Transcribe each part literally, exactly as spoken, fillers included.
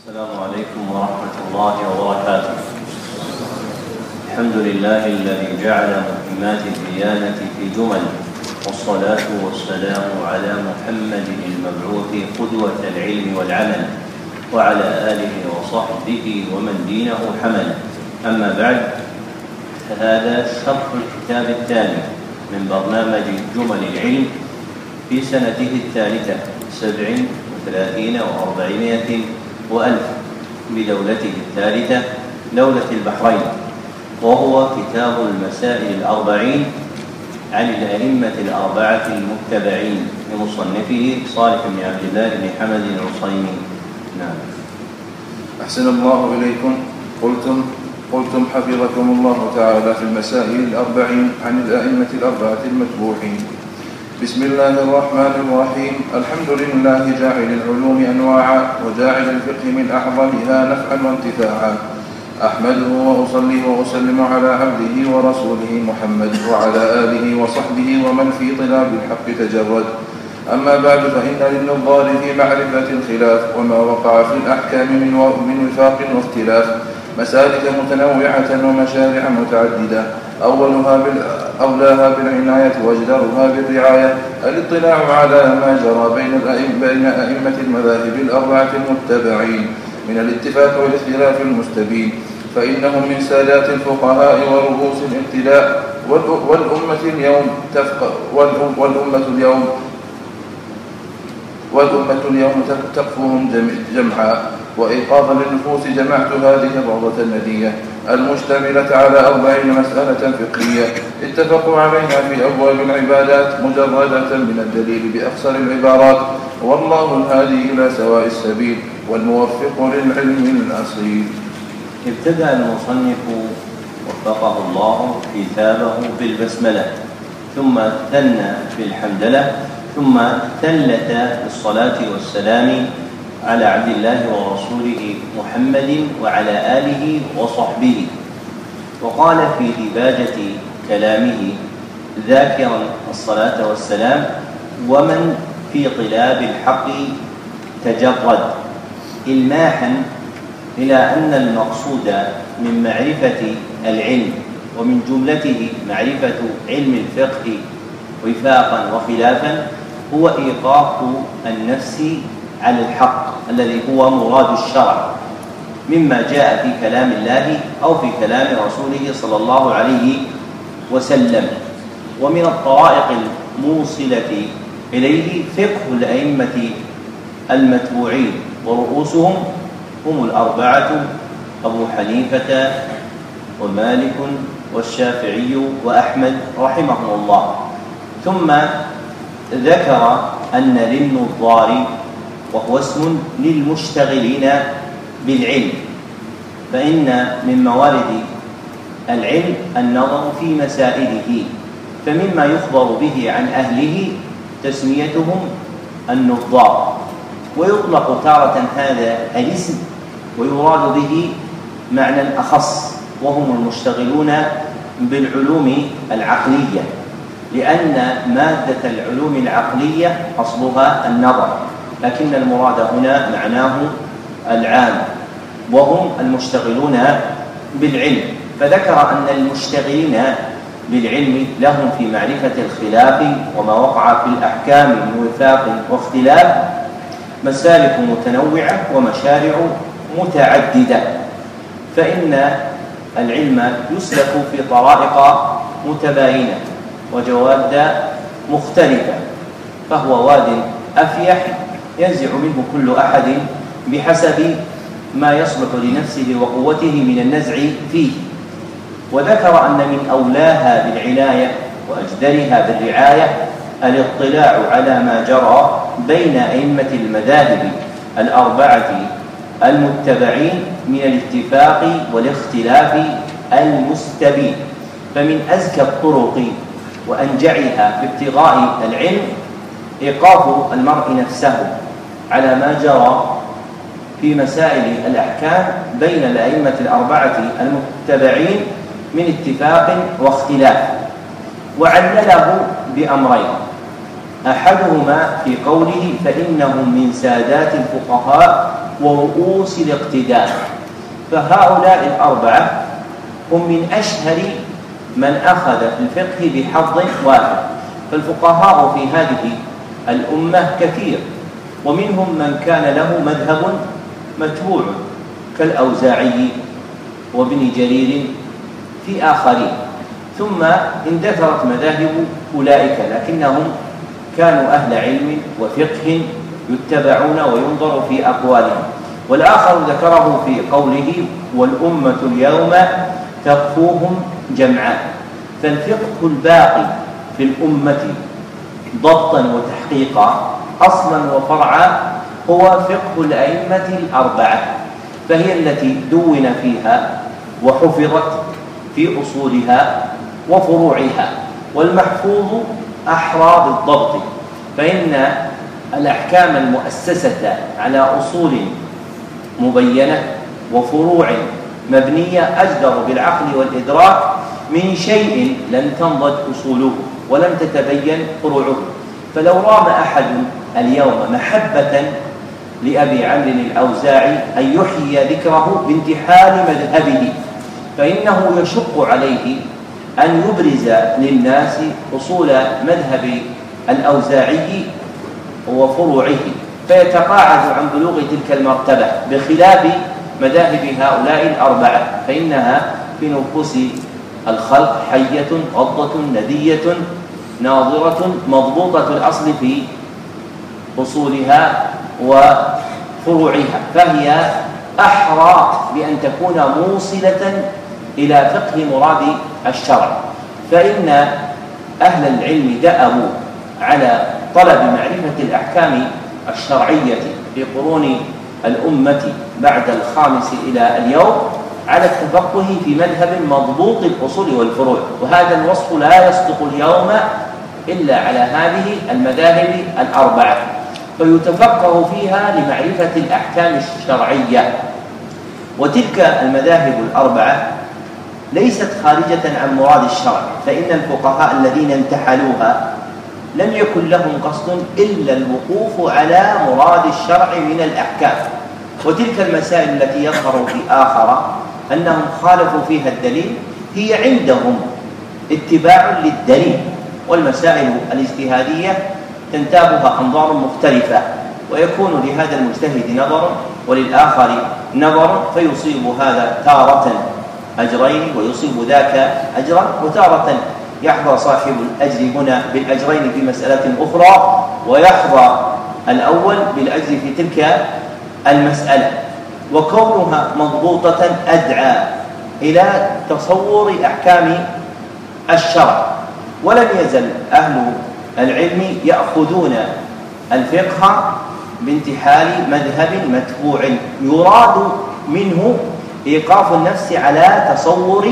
السلام عليكم ورحمة الله وبركاته. الحمد لله الذي جعل مهمات الديانة في جمل، والصلاة والسلام على محمد المبعوث قدوة العلم والعمل، وعلى آله وصحبه ومن دينه حمل. أما بعد، فهذا شرح الكتاب الثاني من برنامج جمل العلم في سنته الثالثة سبع وثلاثين وأربعمائة وألف بدولته الثالثة دولة البحرين، وهو كتاب المسائل الأربعين عن الأئمة الأربعة المتبعين لمصنفه صالح بن عبد الله بن حمد العصيمي. نعم. أحسن الله إليكم. قلتم قلتم حفظكم الله تعالى في المسائل الأربعين عن الأئمة الأربعة المتبوعين. بسم الله الرحمن الرحيم. الحمد لله جاعل العلوم أنواعا، وجاعل الفقه من أعظمها نفعا وانتفاعا. أحمده وأصلي وأسلم على عبده ورسوله محمد وعلى آله وصحبه ومن في طلاب الحق تجرد. أما بعد، فإن للنظار في معرفة الخلاف وما وقع في الأحكام من وفاق واختلاف مسالك متنوعة ومشارع متعددة، أولها أولاها بالعناية وأجدرها بالرعاية الاطلاع على ما جرى بين بين أئمة المذاهب الأربعة المتبعين من الاتفاق والاختلاف المستبين، فإنهم من سادات الفقهاء ورؤوس الابتلاء، والأمة اليوم تفق والأمة اليوم والأمة اليوم تقفهم جمعا. وإيقاظا للنفوس جمعت هذه الروضة الندية المشتملة على أربعين مسألة فقهية اتفقوا عليها في أبواب العبادات مجردة من الدليل بأقصر العبارات، والله الهادي إلى سواء السبيل والموفق للعلم الأصيل. ابتدأ المصنف وفقه الله كتابه بالبسملة، ثم ثنى بالحمدلة، ثم ثلث بالصلاة والسلام على عبد الله ورسوله محمد وعلى آله وصحبه. وقال في ديباجة كلامه ذاكرا الصلاة والسلام ومن في طلاب الحق تجرد، إلماحا إلى أن المقصود من معرفة العلم ومن جملته معرفة علم الفقه وفاقا وخلافا هو إيقاف النفس على الحق الذي هو مراد الشرع مما جاء في كلام الله أو في كلام رسوله صلى الله عليه وسلم. ومن الطرائق الموصلة إليه فقه الأئمة المتبوعين، ورؤوسهم هم الأربعة أبو حنيفة ومالك والشافعي وأحمد رحمهم الله. ثم ذكر أن للنظار، وهو اسم للمشتغلين بالعلم، فإن من موارد العلم النظر في مسائله، فمما يخبر به عن أهله تسميتهم النظار. ويطلق تارة هذا الاسم ويراد به معنى أخص، وهم المشتغلون بالعلوم العقلية، لأن مادة العلوم العقلية أصلها النظر، لكن المراد هنا معناه العام، وهم المشتغلون بالعلم. فذكر أن المشتغلين بالعلم لهم في معرفة الخلاف وما وقع في الأحكام من وفاق واختلاف مسالك متنوعة ومشارع متعددة، فإن العلم يسلك في طرائق متباينة وجواد مختلفة، فهو واد أفيح ينزع منه كل أحد بحسب ما يصلح لنفسه وقوته من النزع فيه. وذكر أن من أولاها بالعناية وأجدرها بالرعاية الاطلاع على ما جرى بين أئمة المذاهب الأربعة المتبعين من الاتفاق والاختلاف المستبين. فمن أزكى الطرق وأنجعها في ابتغاء العلم إيقاف المرء نفسه على ما جرى في مسائل الأحكام بين الأئمة الأربعة المتبعين من اتفاق واختلاف، وعلله بأمرين: أحدهما في قوله فإنهم من سادات الفقهاء ورؤوس الاقتداء. فهؤلاء الأربعة هم من أشهر من أخذ في الفقه بحظ واحد. فالفقهاء في هذه الأمة كثير، ومنهم من كان له مذهب متبوع كالأوزاعي وابن جرير في آخرين، ثم اندثرت مذاهب أولئك، لكنهم كانوا أهل علم وفقه يتبعون وينظر في أقوالهم. والآخر ذكره في قوله: والأمة اليوم تقفوهم جمعاء. فالفقه الباقي في الأمة ضبطا وتحقيقا أصلا وفرعا هو فقه الأئمة الأربعة، فهي التي دون فيها وحفظت في أصولها وفروعها، والمحفوظ أحرى بالضبط، فإن الأحكام المؤسسة على أصول مبينة وفروع مبنية أجدر بالعقل والإدراك من شيء لم تنضج أصوله ولم تتبين فروعه. فلو رام أحد اليوم محبة لأبي عمرو الأوزاعي أن يحيي ذكره بانتحال مذهبه، فإنه يشق عليه أن يبرز للناس أصول مذهب الأوزاعي وفروعه، فيتقاعد عن بلوغ تلك المرتبة، بخلاف مذاهب هؤلاء الأربعة، فإنها في نفوس الخلق حية غضة ندية ناظرة مضبوطة الأصل في أصولها وفروعها، فهي أحرى بأن تكون موصلة إلى فقه مراد الشرع. فإن أهل العلم دأبوا على طلب معرفة الأحكام الشرعية في قرون الأمة بعد الخامس إلى اليوم على التفقه في مذهب مضبوط الأصول والفروع، وهذا الوصف لا يصدق اليوم إلا على هذه المذاهب الأربعة، فيتفقه فيها لمعرفة الأحكام الشرعية. وتلك المذاهب الأربعة ليست خارجة عن مراد الشرع، فإن الفقهاء الذين انتحلوها لم يكن لهم قصد إلا الوقوف على مراد الشرع من الأحكام. وتلك المسائل التي يظهر في آخر أنهم خالفوا فيها الدليل هي عندهم اتباع للدليل، والمسائل الاجتهادية تنتابها أنظار مختلفة، ويكون لهذا المجتهد نظر وللآخر نظر، فيصيب هذا تارة أجرين ويصيب ذاك أجرا، وتارة يحظى صاحب الأجر هنا بالأجرين في مسألة أخرى، ويحظى الأول بالأجر في تلك المسألة. وكونها مضبوطة أدعى إلى تصور أحكام الشرع. ولم يزل أهل العلم يأخذون الفقه بانتحال مذهب متبوع يراد منه إيقاف النفس على تصور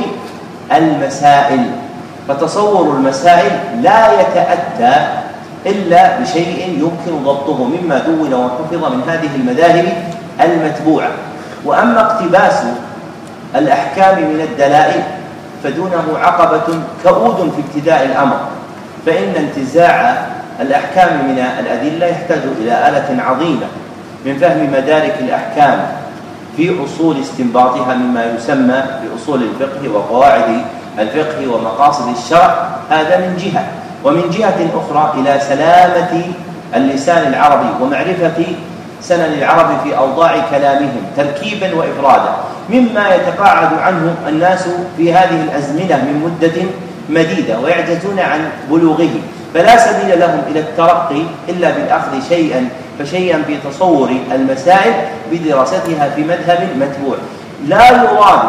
المسائل، فتصور المسائل لا يتأتى إلا بشيء يمكن ضبطه مما دون وحفظ من هذه المذاهب المتبوعة. وأما اقتباس الأحكام من الدلائل فدونه عقبة كؤود في ابتداء الأمر، فإن انتزاع الأحكام من الأدلة يحتاج إلى آلة عظيمة من فهم مدارك الأحكام في أصول استنباطها مما يسمى بأصول الفقه وقواعد الفقه ومقاصد الشرع، هذا من جهة. ومن جهة أخرى إلى سلامة اللسان العربي ومعرفة سنن العرب في أوضاع كلامهم تركيبا وإفرادا، مما يتقاعد عنه الناس في هذه الأزمنة من مدة مديدة ويعجزون عن بلوغه، فلا سبيل لهم إلى الترقي إلا بالأخذ شيئا فشيئا في تصور المسائل بدراستها في مذهب متبوع. لا يراد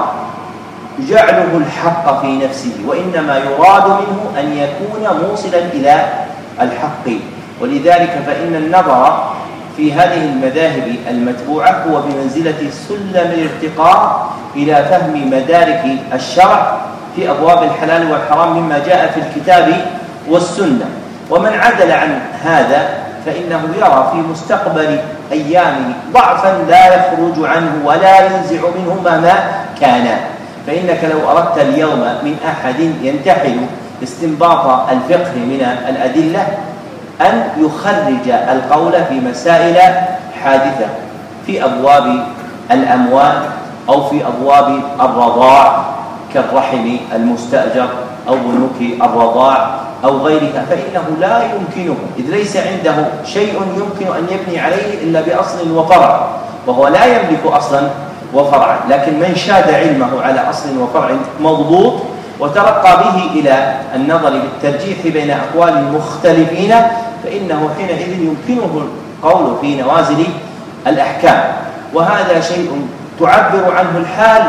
جعله الحق في نفسه، وإنما يراد منه أن يكون موصلا إلى الحق. ولذلك فإن النظر في هذه المذاهب المتبوعة هو بمنزلة سلم الارتقاء إلى فهم مدارك الشرع في أبواب الحلال والحرام مما جاء في الكتاب والسنة. ومن عدل عن هذا فإنه يرى في مستقبل أيامه ضعفا لا يخرج عنه ولا ينزع منه مهما كان. فإنك لو أردت اليوم من أحد ينتحل استنباط الفقه من الأدلة أن يخرج القول في مسائل حادثة في أبواب الأموال أو في أبواب الرضاع كالرحم المستأجر أو بنوك الرضاع أو غيرها، فإنه لا يمكنه، إذ ليس عنده شيء يمكن أن يبني عليه إلا بأصل وفرع، وهو لا يملك أصلا وفرعا. لكن من شاد علمه على أصل وفرع مضبوط وترقى به إلى النظر بالترجيح بين أقوال المختلفين، فإنه حينئذ يمكنه القول في نوازل الأحكام. وهذا شيء تعبر عنه الحال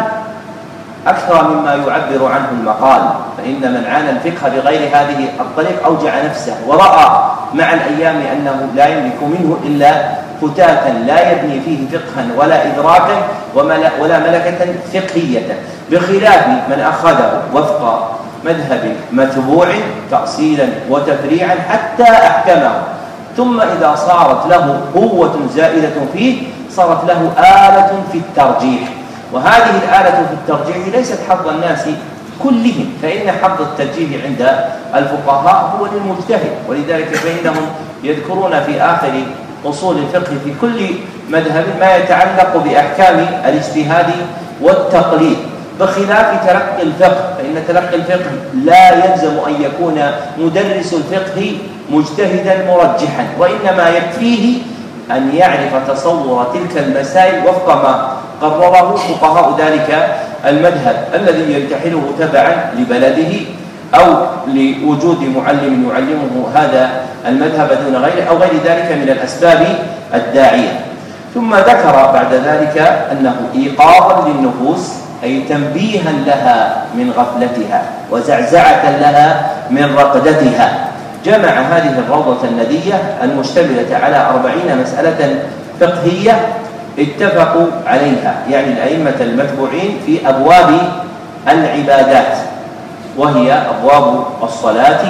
أكثر مما يعبر عنه المقال، فإن من عانى الفقه بغير هذه الطريق أوجع نفسه ورأى مع الأيام أنه لا يملك منه إلا فتاة لا يبني فيه فقها ولا إدراكا ولا ملكة فقهية، بخلاف من أخذه وفق مذهب متبوع تأصيلا وتفريعا حتى أحكمه، ثم إذا صارت له قوة زائدة فيه صارت له آلة في الترجيح. وهذه الآلة في الترجيح ليست حظ الناس كلهم، فإن حظ الترجيح عند الفقهاء هو للمجتهد، ولذلك فإنهم يذكرون في آخر أصول الفقه في كل مذهب ما يتعلق بأحكام الاجتهاد والتقليد، بخلاف تلقي الفقه، فإن تلقي الفقه لا يلزم أن يكون مدرس الفقه مجتهدا مرجحا، وإنما يكفيه أن يعرف تصور تلك المسائل وفق ما قرره فقهاء ذلك المذهب الذي يرتحله تبعا لبلده أو لوجود معلم يعلمه هذا المذهب دون غيره أو غير ذلك من الأسباب الداعية. ثم ذكر بعد ذلك أنه إيقاظا للنفوس، أي تنبيها لها من غفلتها وزعزعة لها من رقدتها. جمع هذه الروضة الندية المشتملة على أربعين مسألة فقهية اتفقوا عليها، يعني الأئمة المتبوعين في أبواب العبادات، وهي أبواب الصلاة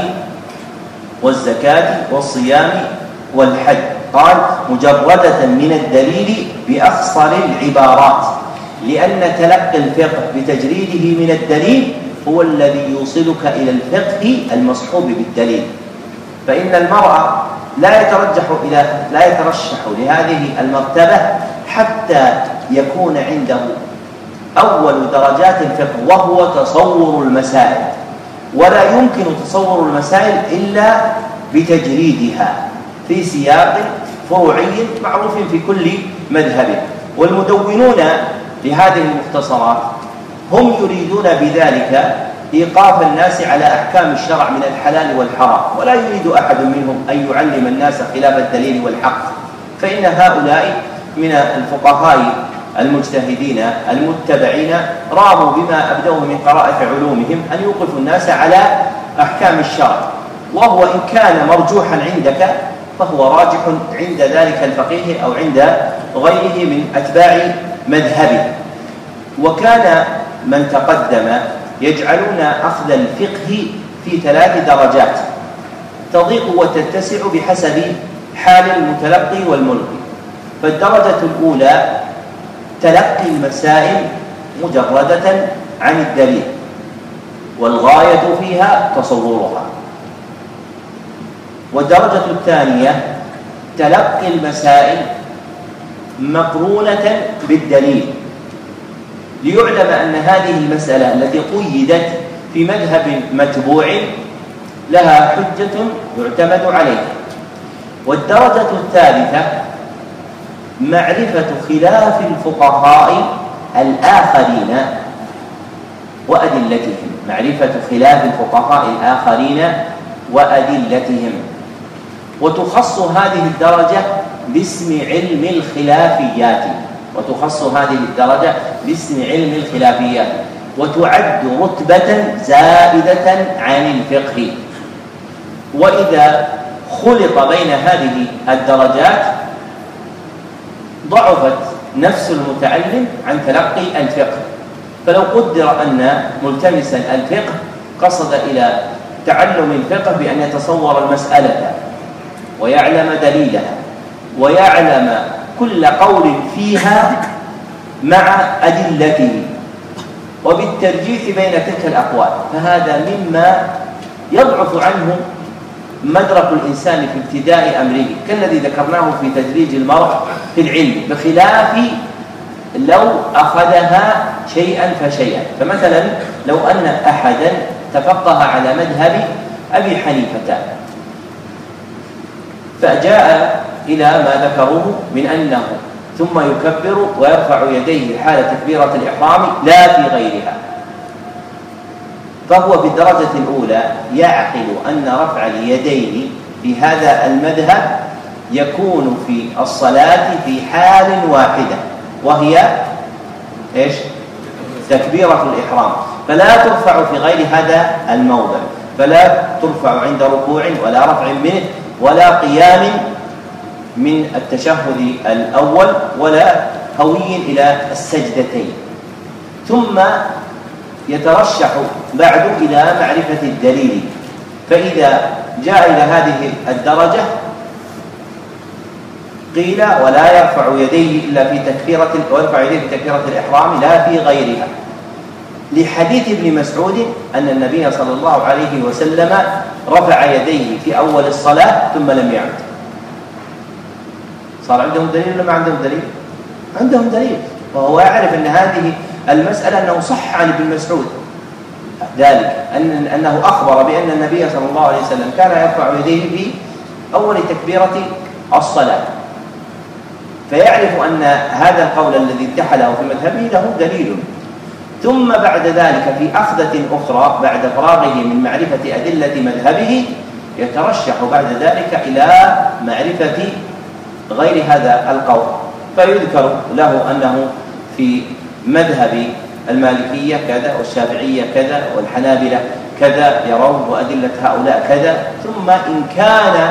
والزكاة والصيام والحج. قال مجردة من الدليل بأخصر العبارات، لأن تلقي الفقه بتجريده من الدليل هو الذي يوصلك إلى الفقه المصحوب بالدليل. فإن المرء لا يترجح إلى لا يترشح لهذه المرتبة حتى يكون عنده أول درجات الفقه وهو تصور المسائل، ولا يمكن تصور المسائل إلا بتجريدها في سياق فروعي معروف في كل مذهب. والمدونون لهذه المختصرات هم يريدون بذلك إيقاف الناس على أحكام الشرع من الحلال والحرام، ولا يريد أحد منهم أن يعلم الناس خلاف الدليل والحق، فإن هؤلاء من الفقهاء المجتهدين المتبعين راموا بما أبدوه من قرائح علومهم أن يوقفوا الناس على أحكام الشرع، وهو إن كان مرجوحا عندك فهو راجح عند ذلك الفقيه أو عند غيره من أتباع مذهبه. وكان من تقدم يجعلون أخذ الفقه في ثلاث درجات تضيق وتتسع بحسب حال المتلقي والملقي. فالدرجة الأولى تلقي المسائل مجردة عن الدليل، والغاية فيها تصورها. والدرجة الثانية تلقي المسائل مقرونة بالدليل، ليعلم أن هذه المسألة التي قيدت في مذهب متبوع لها حجة يعتمد عليها. والدرجة الثالثة معرفة خلاف الفقهاء الآخرين وأدلتهم، معرفة خلاف الفقهاء الآخرين وأدلتهم. وتخص هذه الدرجة باسم علم الخلافيات، وتخص هذه الدرجة باسم علم الخلافيات، وتعد رتبة زائدة عن الفقه. وإذا خلط بين هذه الدرجات ضعفت نفس المتعلم عن تلقي الفقه. فلو قدر أن ملتمسا الفقه قصد إلى تعلم الفقه بأن يتصور المسألة ويعلم دليلها ويعلم كل قول فيها مع أدلته وبالترجيح بين تلك الأقوال، فهذا مما يضعف عنه مدرك الإنسان في ابتداء أمره كالذي ذكرناه في تدريج المرء في العلم، بخلاف لو أخذها شيئا فشيئا. فمثلا لو أن أحدا تفقه على مذهب أبي حنيفة فجاء إلى ما ذكروه من أنه ثم يكبر ويرفع يديه حال تكبيرة الإحرام لا في غيرها، فهو في الدرجة الأولى يعقل أن رفع اليدين في هذا المذهب يكون في الصلاة في حال واحدة وهي إيش؟ تكبيرة الإحرام، فلا ترفع في غير هذا الموضع، فلا ترفع عند ركوع ولا رفع منه ولا قيام من التشهد الأول ولا هوي إلى السجدتين. ثم يترشح بعد إلى معرفة الدليل، فإذا جاء إلى هذه الدرجة قيل ولا يرفع يديه إلا في تكبيرة ويرفع يديه في تكبيرة الإحرام لا في غيرها، لحديث ابن مسعود أن النبي صلى الله عليه وسلم رفع يديه في أول الصلاة ثم لم يعد. صار عندهم دليل ولا ما عندهم دليل؟ عندهم دليل، وهو يعرف أن هذه المسألة أنه صح عن ابن مسعود ذلك أن أنه أخبر بأن النبي صلى الله عليه وسلم كان يرفع يديه في أول تكبيرة الصلاة، فيعرف أن هذا القول الذي اتحله في مذهبه له دليل. ثم بعد ذلك في أخذة أخرى بعد فراغه من معرفة أدلة مذهبه يترشح بعد ذلك إلى معرفة غير هذا القول، فيذكر له أنه في مذهب المالكية كذا والشافعية كذا والحنابلة كذا يرون وأدلة هؤلاء كذا، ثم إن كان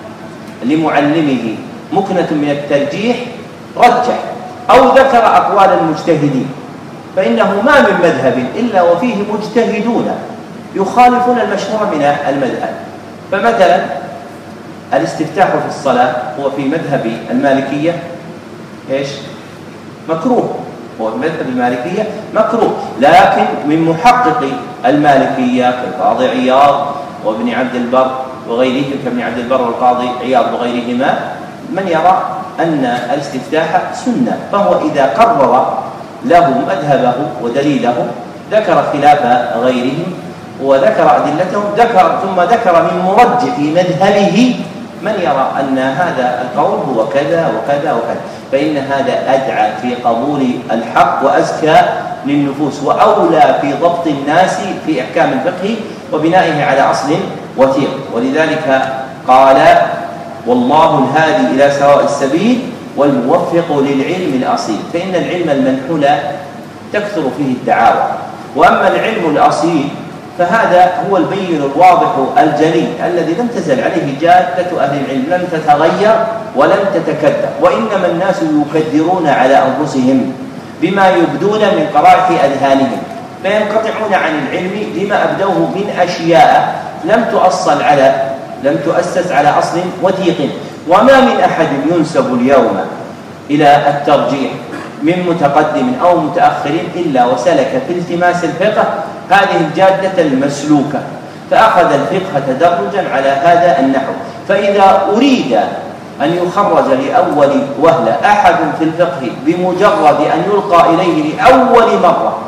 لمعلمه مكنة من الترجيح رجح أو ذكر أقوال المجتهدين، فإنه ما من مذهب إلا وفيه مجتهدون يخالفون المشهور من المذهب. فمثلا الاستفتاح في الصلاة هو في مذهب المالكية إيش؟ مكروه، هو في مذهب المالكية مكروه، لكن من محقق المالكية كالقاضي عياض وابن عبد البر وغيرهم كابن عبد البر والقاضي عياض وغيرهما من يرى أن الاستفتاح سنة، فهو إذا قرر له مذهبه ودليله ذكر خلاف غيرهم وذكر أدلتهم، ذكر ثم ذكر من مرجح مذهبه من يرى أن هذا القول هو كذا وكذا وكذا، فإن هذا أدعى في قبول الحق وأزكى للنفوس وأولى في ضبط الناس في إحكام الفقه وبنائه على أصل وثيق. ولذلك قال والله الهادي إلى سواء السبيل والموفق للعلم الأصيل، فإن العلم المنحول تكثر فيه الدعاوى، وأما العلم الأصيل فهذا هو البين الواضح الجلي الذي لم تزل عليه جادة أهل العلم، لم تتغير ولم تتكدر، وإنما الناس يكدرون على أنفسهم بما يبدون من قرائح أذهانهم، فينقطعون عن العلم لما أبدوه من أشياء لم تؤصل على لم تؤسس على أصل وثيق. وما من أحد ينسب اليوم إلى الترجيح من متقدم أو متأخر إلا وسلك في التماس الفقه هذه الجادة المسلوكة، فأخذ الفقه تدرجا على هذا النحو. فإذا أريد أن يخرج لأول وهلة أحد في الفقه بمجرد أن يلقى إليه لأول مرة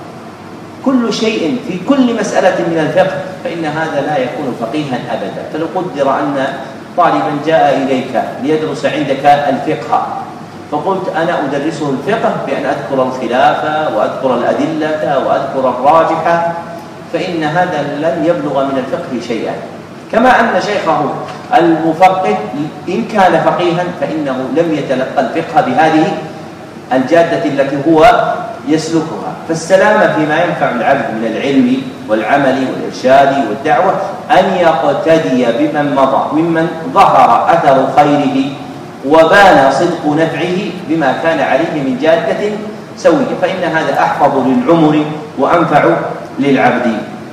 كل شيء في كل مسألة من الفقه فإن هذا لا يكون فقيها أبدا. فلو قدر أن طالبا جاء إليك ليدرس عندك الفقه فقلت أنا أدرسه الفقه بأن أذكر الخلافة وأذكر الأدلة وأذكر الراجحة، فإن هذا لن يبلغ من الفقه شيئا. كما أن شيخه المفقه إن كان فقيها فإنه لم يتلقى الفقه بهذه الجادة التي هو يسلكها. فالسلامة فيما ينفع العبد من العلم والعمل والإرشاد والدعوة أن يقتدي بمن مضى ممن ظهر أثر خيره وبان صدق نفعه بما كان عليه من جادة سوية، فإن هذا أحفظ للعمر وأنفع للعبد.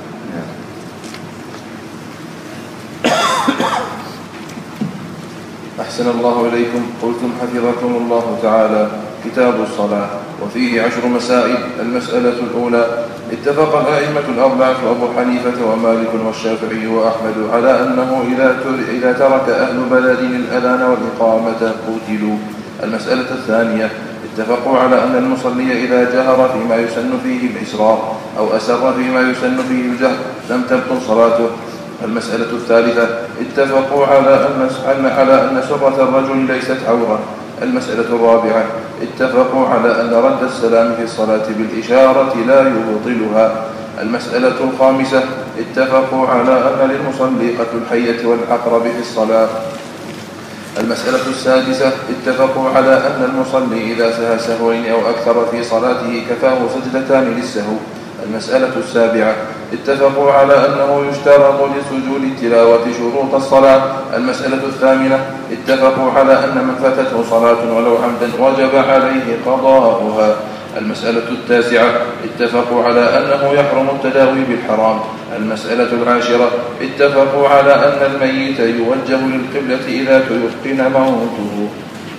أحسن الله إليكم. قلتم حفظكم الله تعالى: كتاب الصلاة وفيه عشر مسائل. المسألة الأولى: اتفق الأئمة الأربعة وأبو حنيفة ومالك والشافعي وأحمد على أنه إذا ترك أهل بلد الأذان والإقامة قتلوا. المسألة الثانية اتفقوا على أن المصلي إذا جهر فيما يسن فيه الإسرار أو أسر فيما يسن فيه الجهر لم تبطل صلاته. المسألة الثالثة اتفقوا على أن على أن سرة الرجل ليست عورة. المسألة الرابعة اتفقوا على أن رد السلام في الصلاة بالإشارة لا يبطلها. المسألة الخامسة اتفقوا على أن للمصلي قتل الحية والعقرب في الصلاة. المسألة السادسة اتفقوا على أن المصلي إذا سهى سهوين أو أكثر في صلاته كفاه سجدتان للسهو. المسألة السابعة اتفقوا على أنه يشترط لسجود التلاوة شروط الصلاة. المسألة الثامنة اتفقوا على أن من فاتته صلاة ولو عمدا وجب عليه قضاؤها. المسألة التاسعة اتفقوا على أنه يحرم التداوي بالحرام. المسألة العاشرة اتفقوا على أن الميت يوجه للقبلة إذا تيقن موته.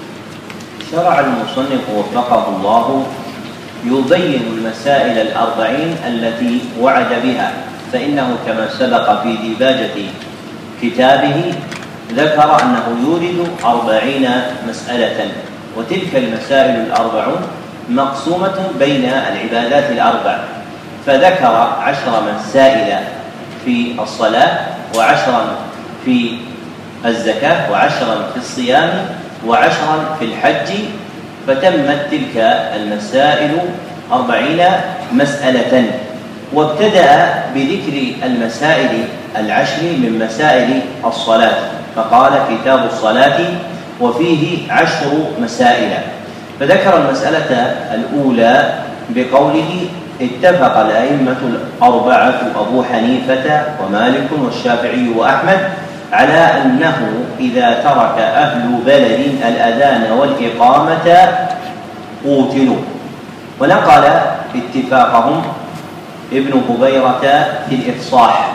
شرع المصنف وفقه الله يبين المسائل الأربعين التي وعد بها، فإنه كما سبق في ديباجة كتابه ذكر أنه يورد أربعين مسألة، وتلك المسائل الأربعون مقسومة بين العبادات الأربع، فذكر عشر مسائل في الصلاة وعشرا في الزكاة وعشرا في الصيام وعشرا في الحج، فتمت تلك المسائل أربعين مسألة. وابتدأ بذكر المسائل العشر من مسائل الصلاة، فقال كتاب الصلاة وفيه عشر مسائل، فذكر المسألة الأولى بقوله اتفق الأئمة الأربعة أبو حنيفة ومالك والشافعي وأحمد على أنه إذا ترك أهل بلد الأذان والإقامة قوتلوا. ونقل اتفاقهم ابن هبيرة في الإفصاح،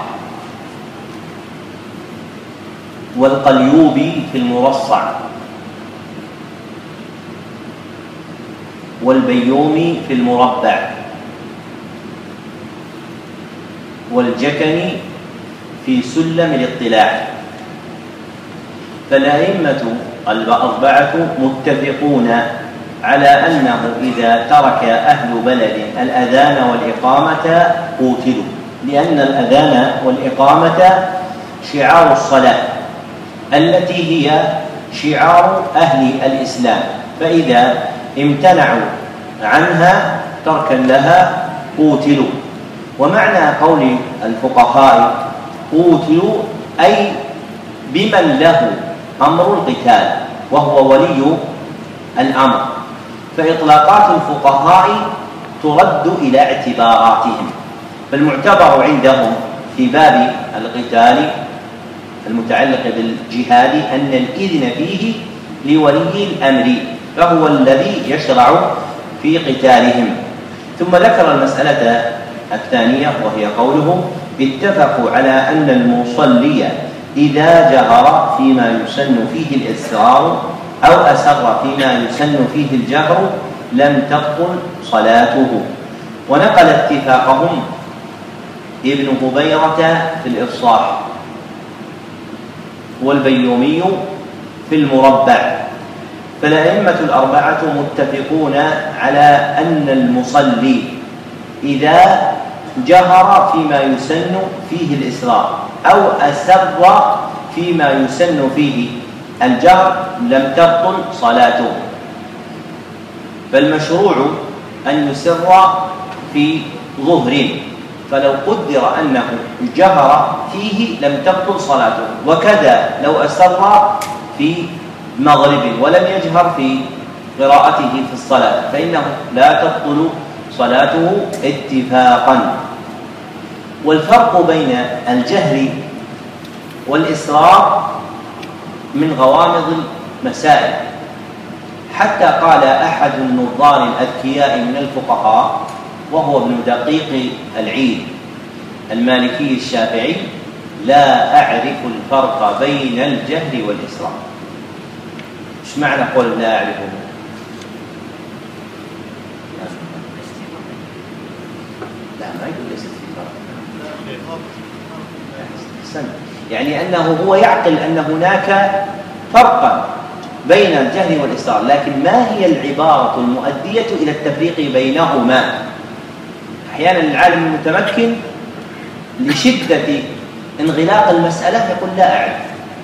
والقليوبي في المرصع، والبيومي في المربع، والجكني في سلم الاطلاع. فالأئمة الأربعة متفقون على أنه إذا ترك أهل بلد الأذان والإقامة قوتلوا، لأن الأذان والإقامة شعار الصلاة التي هي شعار أهل الإسلام، فإذا امتنعوا عنها تركا لها قوتلوا. ومعنى قول الفقهاء قوتلوا أي بمن له أمر القتال وهو ولي الأمر، فإطلاقات الفقهاء ترد إلى اعتباراتهم. فالمعتبر عندهم في باب القتال المتعلق بالجهاد أن الإذن فيه لولي الأمر، فهو الذي يشرع في قتالهم. ثم ذكر المسألة الثانية وهي قوله اتفقوا على أن المصلي إذا جهر فيما يسن فيه الإسرار أو أسر فيما يسن فيه الجهر لم تبطل صلاته. ونقل اتفاقهم ابن هبيرة في الإفصاح، والبيومي في المربع. فالأئمة الأربعة متفقون على أن المصلي إذا جهر فيما يسن فيه الإسرار أو أسر فيما يسن فيه الجهر لم تبطل صلاته. فالمشروع أن يسر في ظهر، فلو قدر أنه جهر فيه لم تبطل صلاته، وكذا لو أسر في مغرب ولم يجهر في قراءته في الصلاة فإنه لا تبطل صلاته اتفاقا. والفرق بين الجهر والإسرار من غوامض المسائل، حتى قال أحد النظار الأذكياء من الفقهاء وهو ابن دقيق العيد المالكي الشافعي: لا أعرف الفرق بين الجهر والإسرار. ايش معنى قول لا أعرفه؟ لا ما يقول ليست في فرق. يعني أنه هو يعقل أن هناك فرقا بين الجهر والإصرار، لكن ما هي العبارة المؤدية إلى التفريق بينهما؟ أحيانا العالم المتمكن لشدة انغلاق المسألة يقول لا أعرف.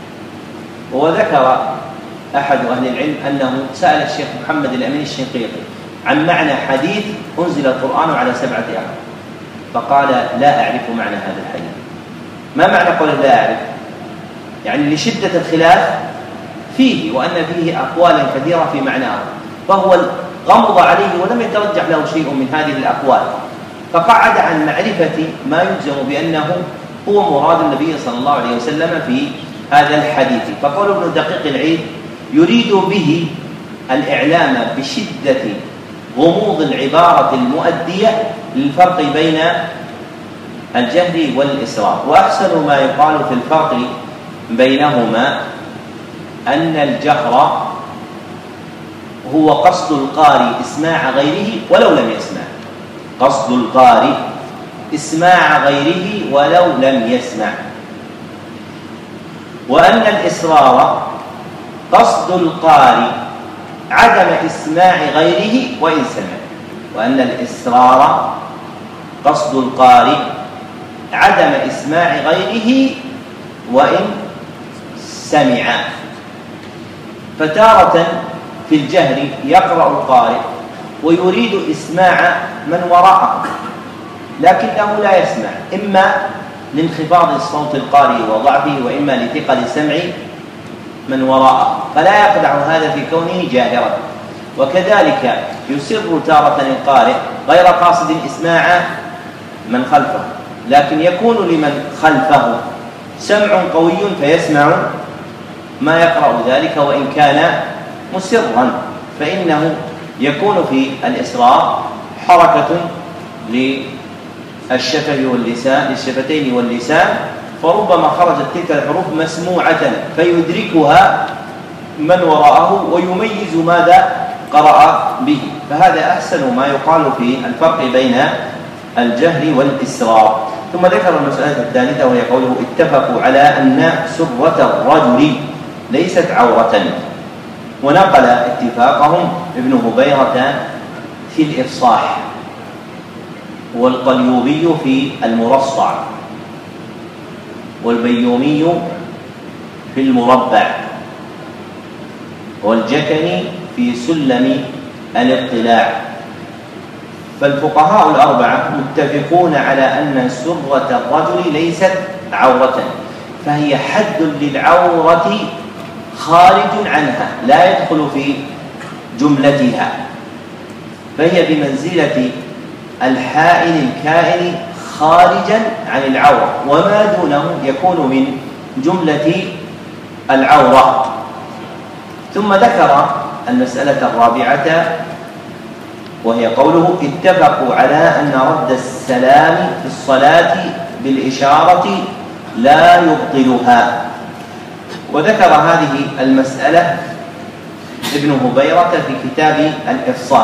وذكر أحد أهل العلم أنه سأل الشيخ محمد الأمين الشنقيطي عن معنى حديث أنزل القرآن على سبعة أعراف، فقال لا أعرف معنى هذا الحديث. ما معنى قول لا أعرف؟ يعني لشدة الخلاف فيه، وأن فيه أقوالا كثيرة في معناه، فهو غمض عليه ولم يترجح له شيء من هذه الأقوال، فقعد عن معرفة ما يجزم بأنه هو مراد النبي صلى الله عليه وسلم في هذا الحديث. فقول ابن دقيق العيد يريد به الإعلام بشدة غموض العبارة المؤدية للفرق بين الجهر والإسرار. وأحسن ما يقال في الفرق بينهما أن الجهر هو قصد القارئ إسماع غيره ولو لم يسمع، قصد القارئ إسماع غيره ولو لم يسمع، وأن الإسرار قصد القارئ عدم إسماع غيره وإن سمع، وأن الإسرار قصد القارئ عدم إسماع غيره وإن سمع. فتارة في الجهر يقرأ القارئ ويريد إسماع من وراءه لكنه لا يسمع، إما لانخفاض الصوت القارئ وضعفه، وإما لثقل سمع من وراءه، فلا يقدع هذا في كونه جاهرا. وكذلك يسر تارة القارئ غير قاصد إسماع من خلفه، لكن يكون لمن خلفه سمع قوي فيسمع ما يقرأ ذلك وإن كان مسرا، فإنه يكون في الإسرار حركة للشفة واللسان للشفتين واللسان، فربما خرجت تلك الحروف مسموعة فيدركها من وراءه ويميز ماذا قرأ به. فهذا أحسن ما يقال في الفرق بين الجهر والإسرار. ثم ذكر المسألة الثالثة وهي قوله اتفقوا على أن سرة الرجل ليست عورة، ونقل اتفاقهم ابن هبيرة في الإفصاح والقليوبي في المرصع والبيومي في المربع والجكني في سلم الاطلاع. فالفقهاء الأربعة متفقون على أن سرة الرجل ليست عورة، فهي حد للعورة خارج عنها لا يدخل في جملتها، فهي بمنزلة الحائل الكائن خارجا عن العورة، وما دونه يكون من جملة العورة. ثم ذكر المسألة الرابعة وهي قوله اتفقوا على أن رد السلام في الصلاة بالإشارة لا يبطلها. وذكر هذه المسألة ابن هبيرة في كتاب الإفصاح،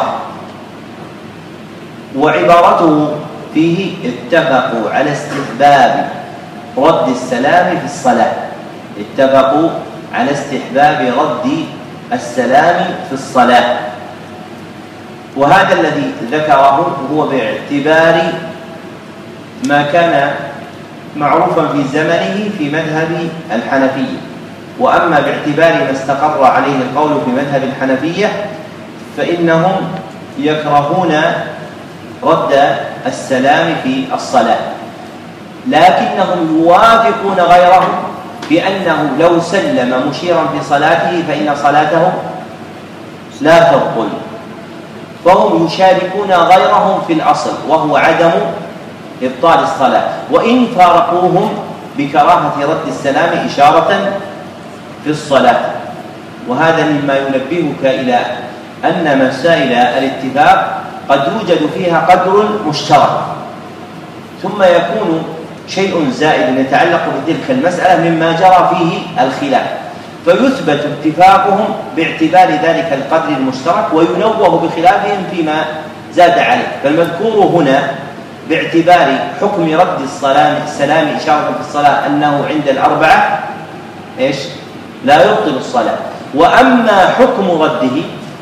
وعبارته فيه اتفقوا على استحباب رد السلام في الصلاة، اتفقوا على استحباب رد السلام في الصلاة. وهذا الذي ذكره هو باعتبار ما كان معروفا في زمنه في مذهب الحنفية، وأما باعتبار ما استقر عليه القول في مذهب الحنفية فإنهم يكرهون رد السلام في الصلاة، لكنهم يوافقون غيرهم بأنه لو سلم مشيرا في صلاته فإن صلاته لا تبطل، فهم يشاركون غيرهم في الأصل وهو عدم إبطال الصلاة، وإن فارقوهم بكراهة رد السلام إشارة في الصلاة. وهذا مما ينبهك إلى أن مسائل الاتفاق قد يوجد فيها قدر مشترك، ثم يكون شيء زائد يتعلق بتلك المسألة مما جرى فيه الخلاف، فيثبت اتفاقهم باعتبار ذلك القدر المشترك وينوه بخلافهم فيما زاد عليه. فالمذكور هنا باعتبار حكم رد السلام السلام إشارة في الصلاة أنه عند الأربعة إيش؟ لا يبطل الصلاة. وأما حكم رده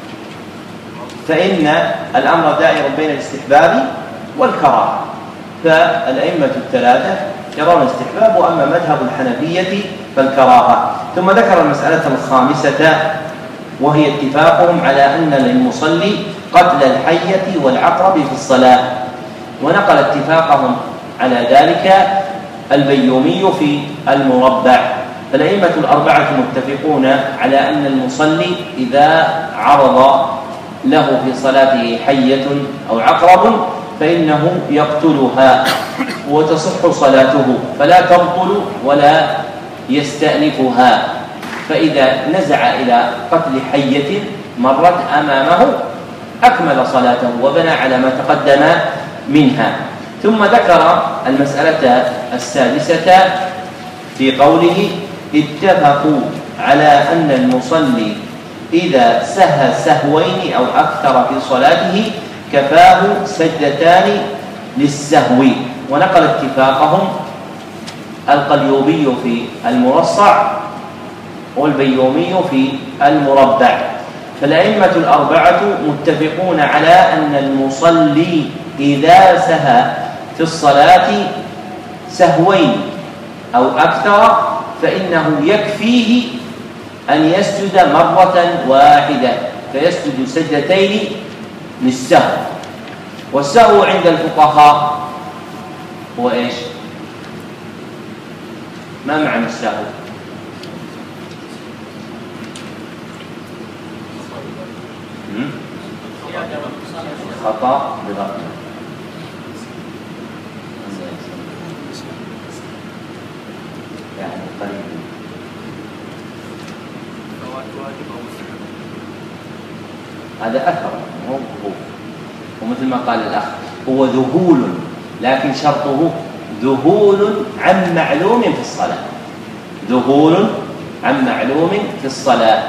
فإن الأمر دائر بين الاستحباب والكراهة، فالأئمة الثلاثة يرون الاستحباب، وأما مذهب الحنفية فالكراهة. ثم ذكر المسألة الخامسة وهي اتفاقهم على أن للمصلي قتل الحية والعقرب في الصلاة، ونقل اتفاقهم على ذلك البيومي في المربع. فالأئمة الأربعة متفقون على أن المصلي إذا عرض له في صلاته حية أو عقرب فإنه يقتلها وتصح صلاته، فلا تبطل ولا يستأنفها. فإذا نزع إلى قتل حية مرت أمامه أكمل صلاته وبنى على ما تقدم منها. ثم ذكر المسألة السادسة في قوله اتفقوا على أن المصلي إذا سهى سهوين أو أكثر في صلاته كفاه سجدتان للسهو. ونقل اتفاقهم القليوبي في المرصع والبيومي في المربع. فالأئمة الأربعة متفقون على أن المصلي إذا سهى في الصلاة سهوين أو أكثر فإنه يكفيه أن يسجد مرة واحدة، فيسجد سجدتين للسهو. والسهو عند الفقهاء هو إيش؟ ما معنى السهو؟ خطأ بغلط. يعني قريب هذا أثر هو ومثل ما قال الأخ هو ذهول، لكن شرطه ذهول عن معلوم في الصلاة، ذهول عن معلوم في الصلاة.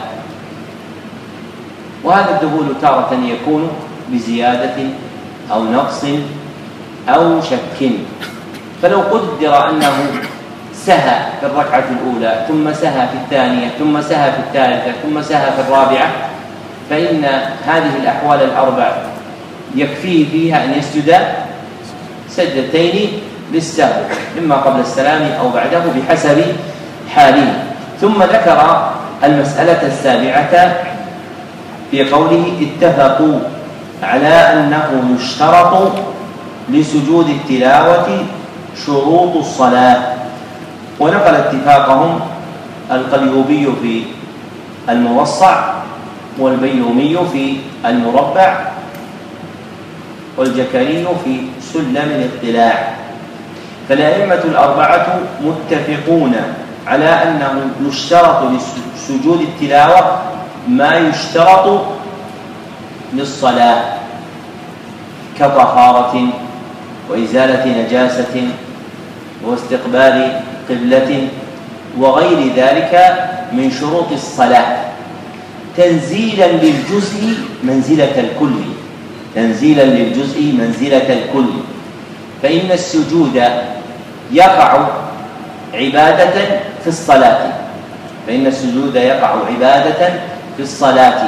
وهذا الذهول تارة يكون بزيادة أو نقص أو شك. فلو قدر أنه سهى في الركعة الأولى ثم سهى في الثانية ثم سهى في الثالثة ثم سهى في الرابعة، فإن هذه الأحوال الأربع يكفيه فيها أن يسجد سجدتين للسهو، إما قبل السلام أو بعده بحسب حاله. ثم ذكر المسألة السابعة في قوله اتفقوا على أنه يشترط لسجود التلاوة شروط الصلاة. ونقل اتفاقهم القليوبي في الموصع والبيومي في المربع والجكري في سلم الاطلاع. فالأئمة الأربعة متفقون على أنه يشترط لسجود التلاوة ما يشترط للصلاة كطهارة وإزالة نجاسة واستقبال قبلة وغير ذلك من شروط الصلاة، تنزيلا للجزء منزلة الكل، تنزيلا للجزء منزلة الكل. فإن السجود يقع عبادة في الصلاة، فإن السجود يقع عبادة في الصلاة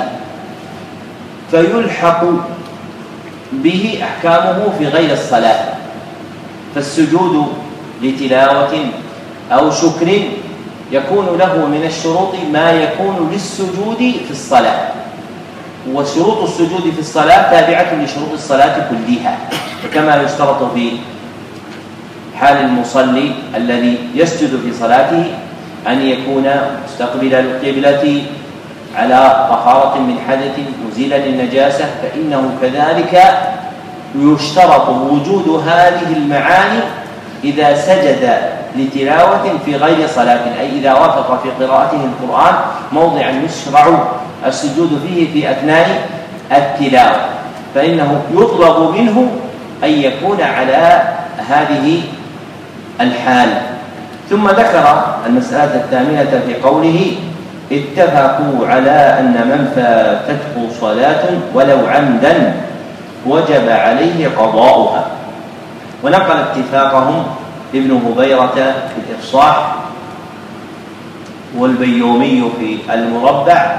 فيلحق به أحكامه في غير الصلاة. فالسجود لتلاوة أو شكر يكون له من الشروط ما يكون للسجود في الصلاة، وشروط السجود في الصلاة تابعة لشروط الصلاة كلها. وكما يشترط في حال المصلي الذي يسجد في صلاته أن يكون مستقبل القبلة على طهارة من حدث مزيلا للنجاسة، فإنه كذلك يشترط وجود هذه المعاني إذا سجد لتلاوة في غير صلاة، أي إذا وافق في قراءته القرآن موضعا يشرع السجود فيه في أثناء التلاوة، فإنه يطلب منه أن يكون على هذه الحال. ثم ذكر المسألة الثامنة في قوله اتفقوا على أن من فاتته صلاة ولو عمدا وجب عليه قضاؤها. ونقل اتفاقهم ابن هبيرة في الإفصاح والبيومي في المربع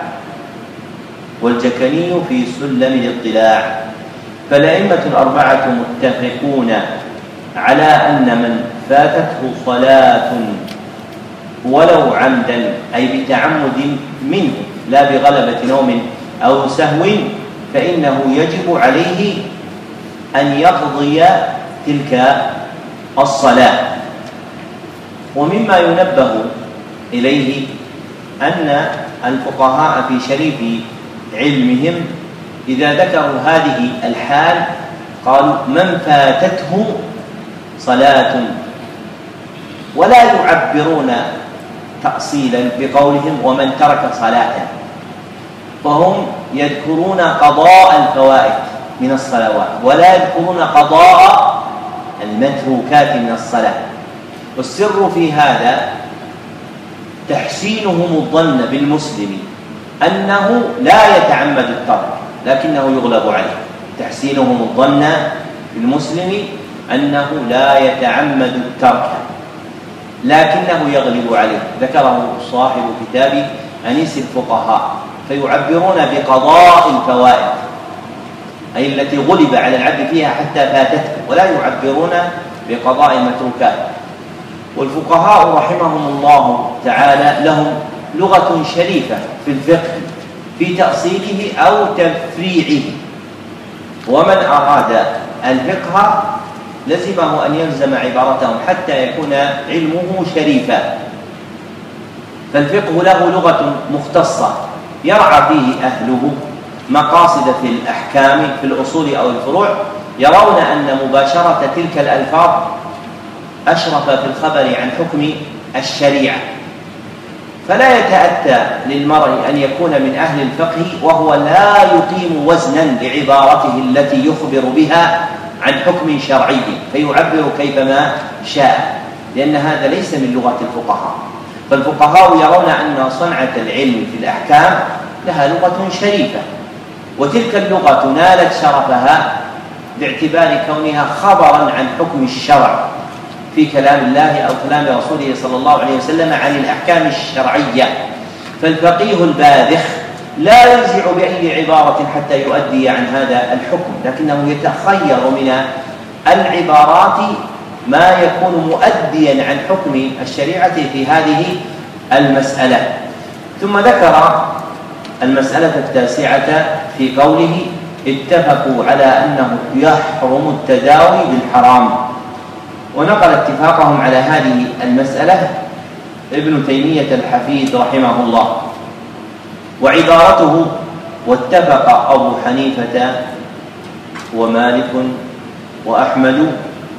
والجكني في سلم الاطلاع. فالأئمة الأربعة متفقون على أن من فاتته صلاة ولو عمدا أي بتعمد منه لا بغلبة نوم أو سهو فإنه يجب عليه أن يقضي تلك الصلاة. ومما ينبه إليه أن الفقهاء في شريف علمهم إذا ذكروا هذه الحال قالوا من فاتته صلاة، ولا يعبرون تأصيلا بقولهم ومن ترك صلاة، فهم يذكرون قضاء الفوائد من الصلوات ولا يذكرون قضاء المتروكات من الصلاة. والسر في هذا تحسينهم الظن بالمسلم أنه لا يتعمد الترك لكنه يغلب عليه، تحسينهم الظن بالمسلم أنه لا يتعمد الترك لكنه يغلب عليه. ذكره صاحب كتاب أنيس الفقهاء، فيعبرون بقضاء الفوائد أي التي غلب على العبد فيها حتى فاتته، ولا يعبرون بقضاء المتروكات. والفقهاء رحمهم الله تعالى لهم لغة شريفة في الفقه في تأصيله أو تفريعه، ومن أراد الفقه لزمه أن يلزم عبارتهم حتى يكون علمه شريفا. فالفقه له لغة مختصة يرعى فيه أهله مقاصد في الأحكام في الأصول أو الفروع، يرون أن مباشرة تلك الألفاظ أشرف في الخبر عن حكم الشريعة، فلا يتأتى للمرء أن يكون من أهل الفقه وهو لا يقيم وزنا لعبارته التي يخبر بها عن حكم شرعي فيعبر كيفما شاء، لأن هذا ليس من لغة الفقهاء. فالفقهاء يرون أن صنعة العلم في الأحكام لها لغة شريفة، وتلك اللغة نالت شرفها باعتبار كونها خبرا عن حكم الشرع في كلام الله أو كلام رسوله صلى الله عليه وسلم عن الأحكام الشرعية. فالفقيه الباذخ لا ينزع بأي عبارة حتى يؤدي عن هذا الحكم، لكنه يتخير من العبارات ما يكون مؤديا عن حكم الشريعة في هذه المسألة. ثم ذكر المسألة التاسعة في قوله اتفقوا على أنه يحرم التداوي بالحرام، ونقل اتفاقهم على هذه المسألة ابن تيمية الحفيد رحمه الله، وعبارته واتفق أبو حنيفة ومالك وأحمد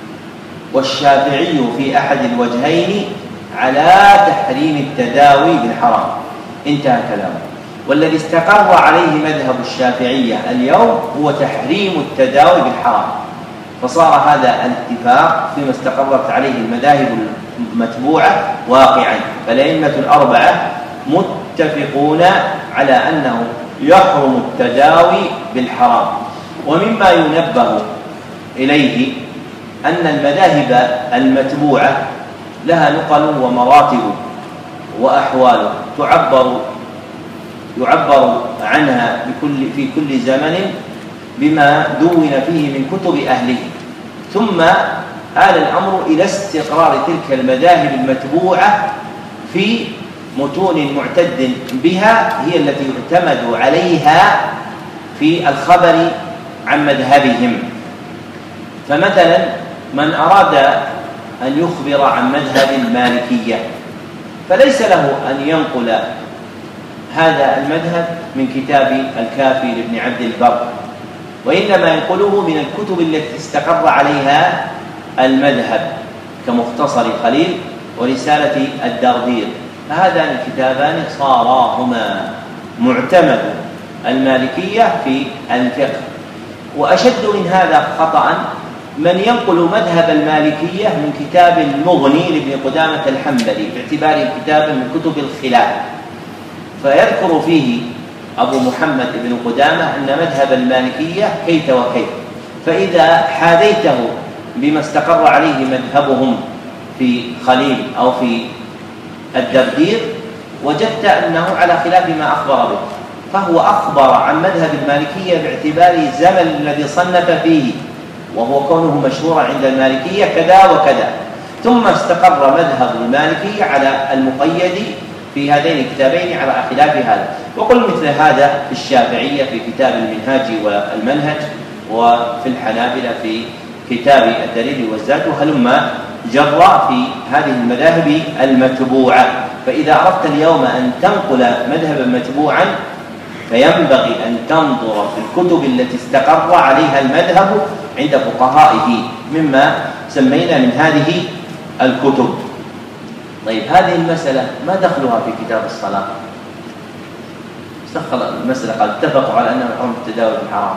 والشافعي في أحد الوجهين على تحريم التداوي بالحرام، انتهى كلامه. والذي استقر عليه مذهب الشافعية اليوم هو تحريم التداوي بالحرام، فصار هذا الاتفاق فيما استقرت عليه المذاهب المتبوعة واقعا. فالأئمة الأربعة متفقون على أنه يحرم التداوي بالحرام. ومما ينبه إليه أن المذاهب المتبوعة لها نقل ومراتب وأحوال تعبر يعبر عنها بكل في كل زمن بما دون فيه من كتب أهله، ثم آل الأمر إلى استقرار تلك المذاهب المتبوعة في متون معتد بها هي التي يعتمد عليها في الخبر عن مذهبهم. فمثلا من أراد أن يخبر عن مذهب المالكية فليس له أن ينقل هذا المذهب من كتاب الكافي لابن عبد البر، وإنما ينقله من الكتب التي استقر عليها المذهب كمختصر خليل ورسالة الدردير، فهذان الكتابان صاراهما معتمد المالكية في الفقه. وأشد من هذا خطأ من ينقل مذهب المالكية من كتاب المغني لابن قدامة الحنبلي باعتباره كتابا من كتب الخلاف، فيذكر فيه أبو محمد بن قدامة أن مذهب المالكية كيت وكيت، فإذا حاذيته بما استقر عليه مذهبهم في خليل أو في الدردير وجدت أنه على خلاف ما أخبر به، فهو أخبر عن مذهب المالكية باعتبار الزمن الذي صنف فيه، وهو كونه مشهورا عند المالكية كذا وكذا، ثم استقر مذهب المالكية على المقيد في هذين الكتابين على خلاف هذا. وقل مثل هذا في الشافعية في كتاب المنهاج والمنهج، وفي الحنابلة في كتاب الدليل والزاد، وهلما جرى في هذه المذاهب المتبوعة. فإذا أردت اليوم أن تنقل مذهبا متبوعا فينبغي أن تنظر في الكتب التي استقر عليها المذهب عند فقهائه مما سمينا من هذه الكتب. طيب هذه المسألة ما دخلها في كتاب الصلاة؟ استخل المسألة قال اتفقوا على أنه حرم التداول بالحرام.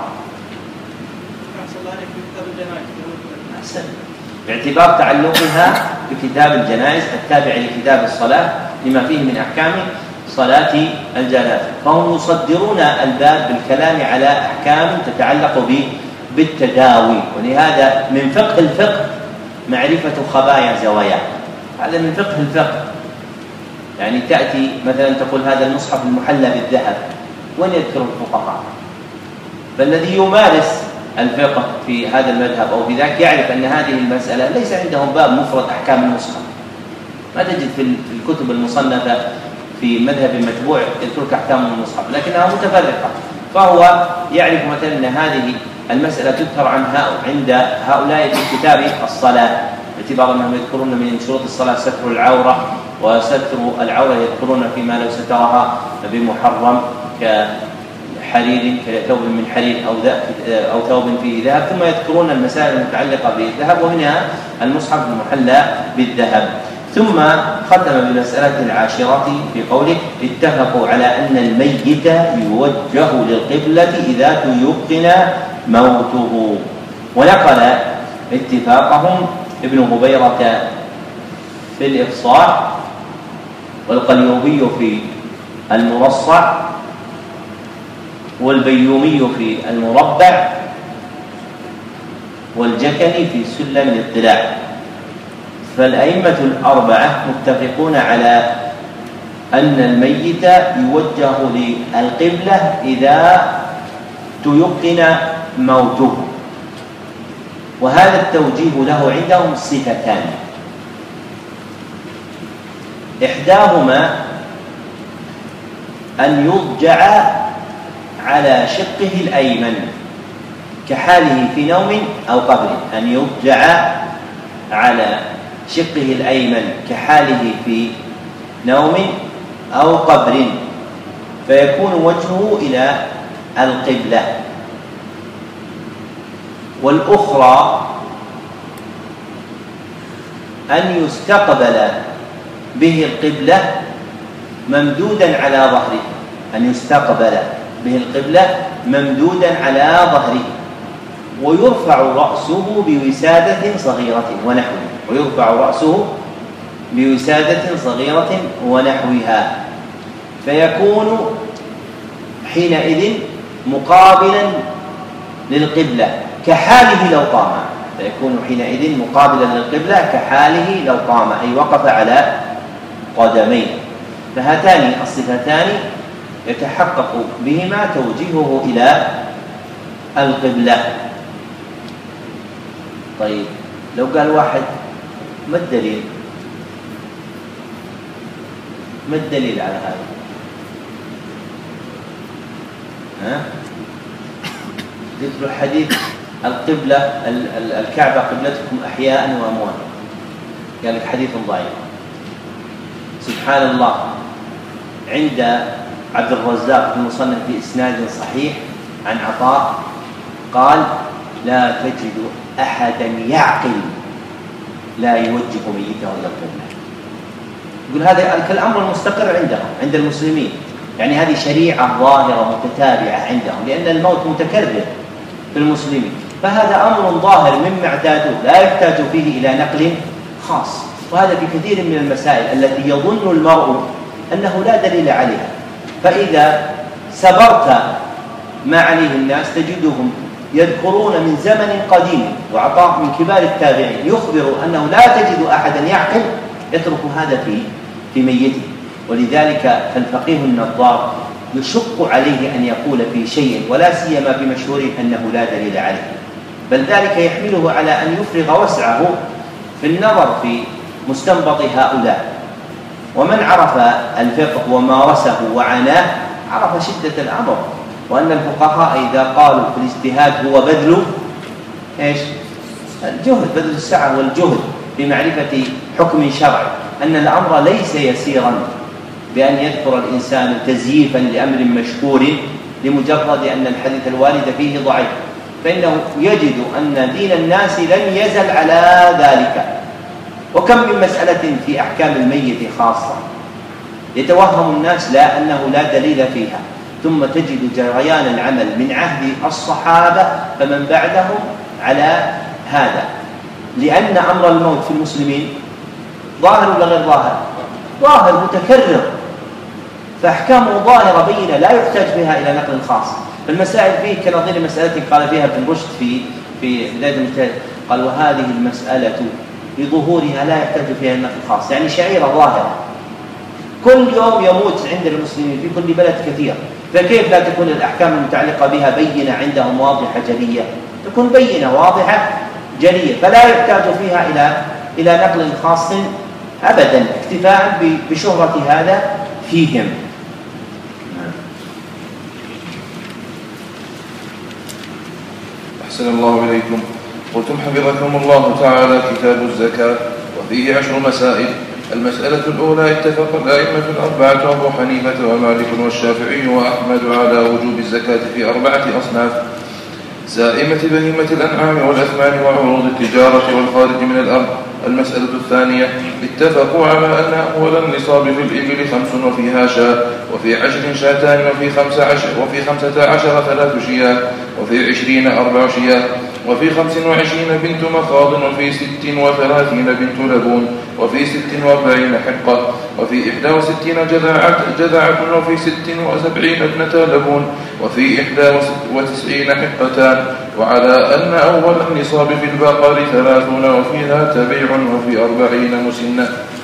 أحسن، باعتبار تعلقها بكتاب الجنائز التابع لكتاب الصلاة لما فيه من أحكام صلاة الجنازة، فهم يصدرون الباب بالكلام على أحكام تتعلق بالتداوي. ولهذا من فقه الفقه معرفة خبايا زوايا، هذا من فقه الفقه. يعني تأتي مثلا تقول هذا المصحف المحلى بالذهب، وين يذكر الفقهاء؟ فالذي يمارس الفقه في هذا المذهب أو في ذاك يعرف أن هذه المسألة ليس عندهم باب مفرد أحكام المصحف، ما تجد في الكتب المصنفة في مذهب متبوع يذكرك أحكام المصحف، لكنها متفرقة. فهو يعرف مثلا أن هذه المسألة تذكر عنها عند هؤلاء في كتاب الصلاة، باعتبار أنهم يذكرون من شروط الصلاة ستر العورة، وستر العورة يذكرون فيما لو سترها بمحرم كحرير كثوب من حرير أو, أو ثوب فيه ذهب، ثم يذكرون المسائل المتعلقة بالذهب ومنها المصحف المحلى بالذهب. ثم ختم بالمسألة العاشرة في قوله اتفقوا على أن الميت يوجه للقبلة إذا تيقن موته. ونقل اتفاقهم ابن هبيرة في الإفصاح، والقليوبي في المرصع، والبيومي في المربع، والجكني في سلم الاطلاع. فالأئمة الأربعة متفقون على أن الميت يوجه للقبلة إذا تيقن موته، وهذا التوجيه له عندهم صفتان، إحداهما أن يضجع على شقه الأيمن كحاله في نوم أو قبر، أن يضجع على شقه الأيمن كحاله في نوم أو قبر، فيكون وجهه إلى القبلة. والأخرى أن يستقبل به القبلة ممدودا على ظهره، أن يستقبل به القبلة ممدودا على ظهره، ويرفع رأسه بوسادة صغيرة ونحوها، ويرفع رأسه بوسادة صغيرة ونحوها، فيكون حينئذ مقابلا للقبلة كحاله لو قام، فيكون حينئذ مقابلا للقبلة كحاله لو قام، أي وقف على قدميه. فهاتان الصفتان يتحقق بهما توجيهه إلى القبلة. طيب لو قال واحد ما الدليل؟ ما الدليل على هذا؟ ها؟ ذكر الحديث القبلة الكعبة قبلتكم أحياء وأموات، قال لك حديث ضعيف. سبحان الله، عند عبد الرزاق في المصنف بإسناد صحيح عن عطاء قال لا تجد أحدا يعقل لا يوجه ميته إلى القبلة. يقول هذا الأمر المستقر عندهم عند المسلمين، يعني هذه شريعة ظاهرة متتابعة عندهم، لأن الموت متكرر في المسلمين، فهذا أمر ظاهر مما اعتادوه لا يحتاج فيه إلى نقل خاص. وهذا في كثير من المسائل التي يظن المرء أنه لا دليل عليها، فإذا سبرت ما عليه الناس تجدهم يذكرون من زمن قديم، وعطاء من كبار التابعين يخبر أنه لا تجد أحدا يعقل يترك هذا في في ميته. ولذلك فالفقيه النظار يشق عليه أن يقول في شيء ولا سيما في مشهور أنه لا دليل عليه، بل ذلك يحمله على أن يفرغ وسعه في النظر في مستنبط هؤلاء. ومن عرف الفقه ومارسه وعناه عرف شدة الأمر، وأن الفقهاء إذا قالوا في الاجتهاد هو بذل إيش؟ الجهد، بذل السعة والجهد في معرفة حكم شرعي، أن الأمر ليس يسيرا بأن يذكر الإنسان تزييفا لأمر مشهور لمجرد أن الحديث الوارد فيه ضعيف، فإنه يجد أن دين الناس لم يزل على ذلك. وكم من مسألة في أحكام الميت خاصة يتوهم الناس لا أنه لا دليل فيها، ثم تجد جريان العمل من عهد الصحابة فمن بعدهم على هذا، لأن أمر الموت في المسلمين ظاهر ولا غير ظاهر؟ ظاهر متكرر، فأحكامه ظاهرة بينة لا يحتاج فيها إلى نقل خاص. فالمسائل فيه كنظير مسألة قال فيها ابن رشد في في بداية المجتهد، قال وهذه المسألة لظهورها لا يحتاج فيها النقل خاص، يعني شعيرة ظاهرة كل يوم يموت عند المسلمين في كل بلد كثير، فكيف لا تكون الأحكام المتعلقة بها بينة عندهم واضحة جلية؟ تكون بينة واضحة جلية، فلا يحتاج فيها إلى إلى نقل خاص أبدا، اكتفاء بشهرة هذا فيهم. أحسن الله إليكم. قلتم حفظكم الله تعالى كتاب الزكاة وفيه عشر مسائل. المسألة الأولى اتفق الأئمة الأربعة أبو حنيفة ومالك والشافعي وأحمد على وجوب الزكاة في أربعة أصناف: سائمة بهيمة الأنعام والأثمان وعروض التجارة والخارج من الأرض. المسألة الثانية اتفقوا على أن أول النصاب في الإبل خمس وفيها شاة، وفي عشر شاتان، وفي خمس عشر وفي خمسة عشر ثلاث شياه، وفي عشرين أربع شياه، وفي خمس وعشرين بنت مخاض، وفي ست وثلاثين بنت لبون، وفي ست وأربعين حقة، وفي إحدى وستين جذعة, جذعة وفي ست وسبعين ابنة لبون، وفي إحدى وتسعين حقتان. وعلى أن أول النصاب في البقر ثلاثون وفيها تبيع، وفي أربعين مسنة.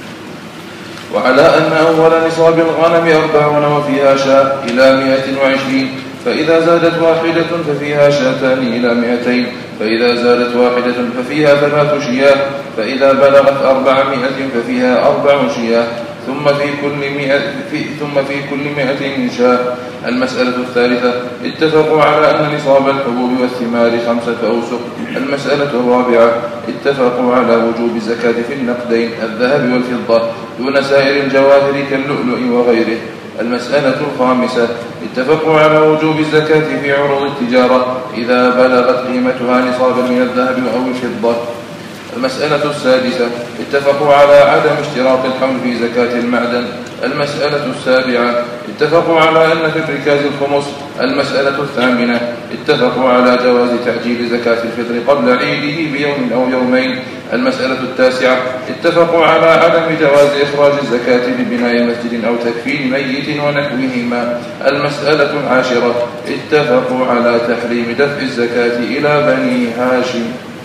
وعلى أن أول نصاب الغنم أربعون وفيها شاة إلى مائة وعشرين، فإذا زادت واحدة ففيها شاتان إلى مائتين، فإذا زادت واحدة ففيها ثلاث شياه، فإذا بلغت أربعمائة ففيها أربع شياه، ثم في كل مئة في ثم في كل مائة شاة. المسألة الثالثة اتفقوا على أن نصاب الحبوب والثمار خمسة أوسق. المسألة الرابعة اتفقوا على وجوب الزكاة في النقدين الذهب والفضة دون سائر الجواهر كاللؤلؤ وغيره. المسألة الخامسة اتفقوا على وجوب الزكاة في عروض التجارة إذا بلغت قيمتها نصابا من الذهب أو الفضة. المسألة السادسة اتفقوا على عدم اشتراط الحول في زكاة المعدن. المسألة السابعة اتفقوا على أن في الركاز الخمس. المسألة الثامنة اتفقوا على جواز تعجيل زكاة الفطر قبل عيده بيوم أو يومين. المسألة التاسعة اتفقوا على عدم جواز إخراج الزكاة لبناء مسجد أو تكفين ميت ونحوهما. المسألة العاشرة اتفقوا على تحريم دفع الزكاة إلى بني هاشم.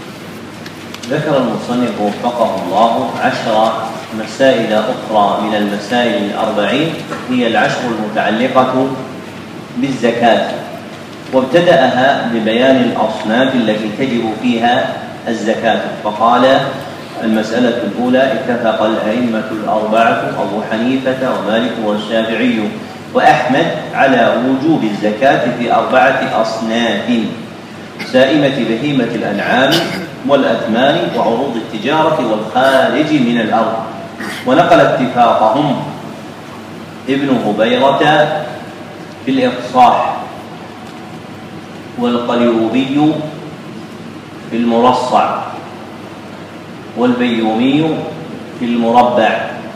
ذكر المصنف وفقه الله عشر مسائل أخرى من المسائل الأربعين هي العشر المتعلقة بالزكاة، وابتدأها ببيان الأصناف التي تجب فيها الزكاة، فقال: المسألة الأولى اتفق الأئمة الأربعة أبو حنيفة ومالك والشافعي وأحمد على وجوب الزكاة في أربعة أصناف: سائمة بهيمة الأنعام والأثمان وعروض التجارة والخارج من الأرض. ونقل اتفاقهم ابن هبيرة في الإفصاح، والقليوبي في المرصع، والبيومي في المربع،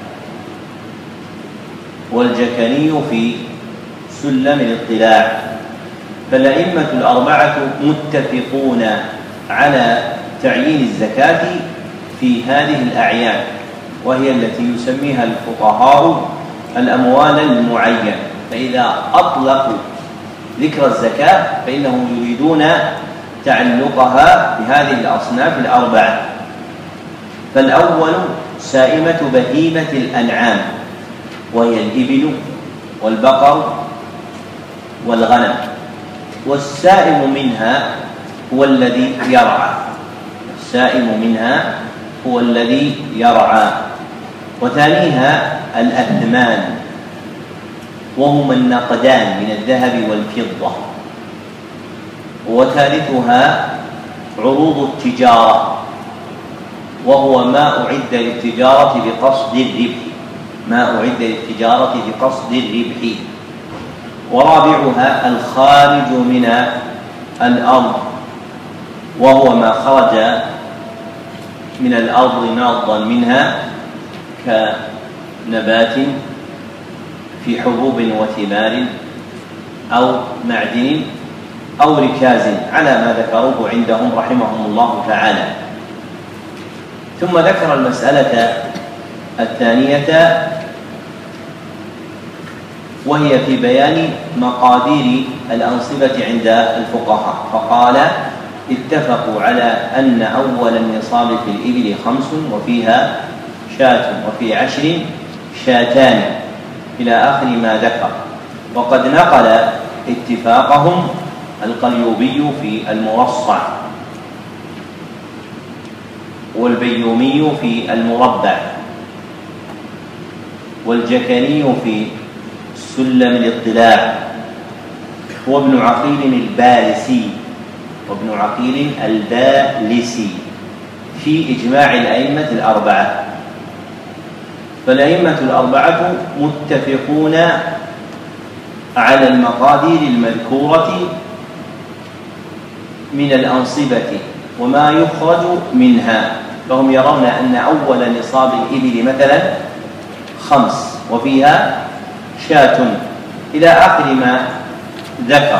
والجكني في سلم الاطلاع. فالأئمة الأربعة متفقون على تعيين الزكاة في هذه الأعيان، وهي التي يسميها الفقهاء الأموال المعينة. فإذا أطلقوا ذكر الزكاة فإنهم يريدون تعلقها بهذه الأصناف الأربعة. فالأول سائمة بهيمة الأنعام، وهي الإبل والبقر والغنم، والسائم منها هو الذي يرعى السائم منها هو الذي يرعى. وثانيها الأثمان، وهما النقدان من الذهب والفضة. وثالثها عروض التجارة، وهو ما أعد للتجارة بقصد الربح ما أعد للتجارة بقصد الربح. ورابعها الخارج من الأرض، وهو ما خرج من الأرض ناضا منها كنبات في حبوب وثمار أو معدن أو ركاز على ما ذكروه عندهم رحمهم الله تعالى. ثم ذكر المسألة الثانية، وهي في بيان مقادير الأنصبة عند الفقهاء، فقال اتفقوا على أن أول النصاب في الإبل خمس وفيها شاة، وفي عشر شاتان، إلى آخر ما ذكر. وقد نقل اتفاقهم القليوبي في المرصع، والبيومي في المربع، والجكني في سلم الاطلاع، وابن عقيل البالسي وابن عقيل البالسي في إجماع الأئمة الأربعة. فالأئمة الأربعة متفقون على المقادير المذكورة من الأنصبة وما يخرج منها، فهم يرون أن أول نصاب الإبل مثلا خمس وفيها شاة إلى آخر ما ذكر.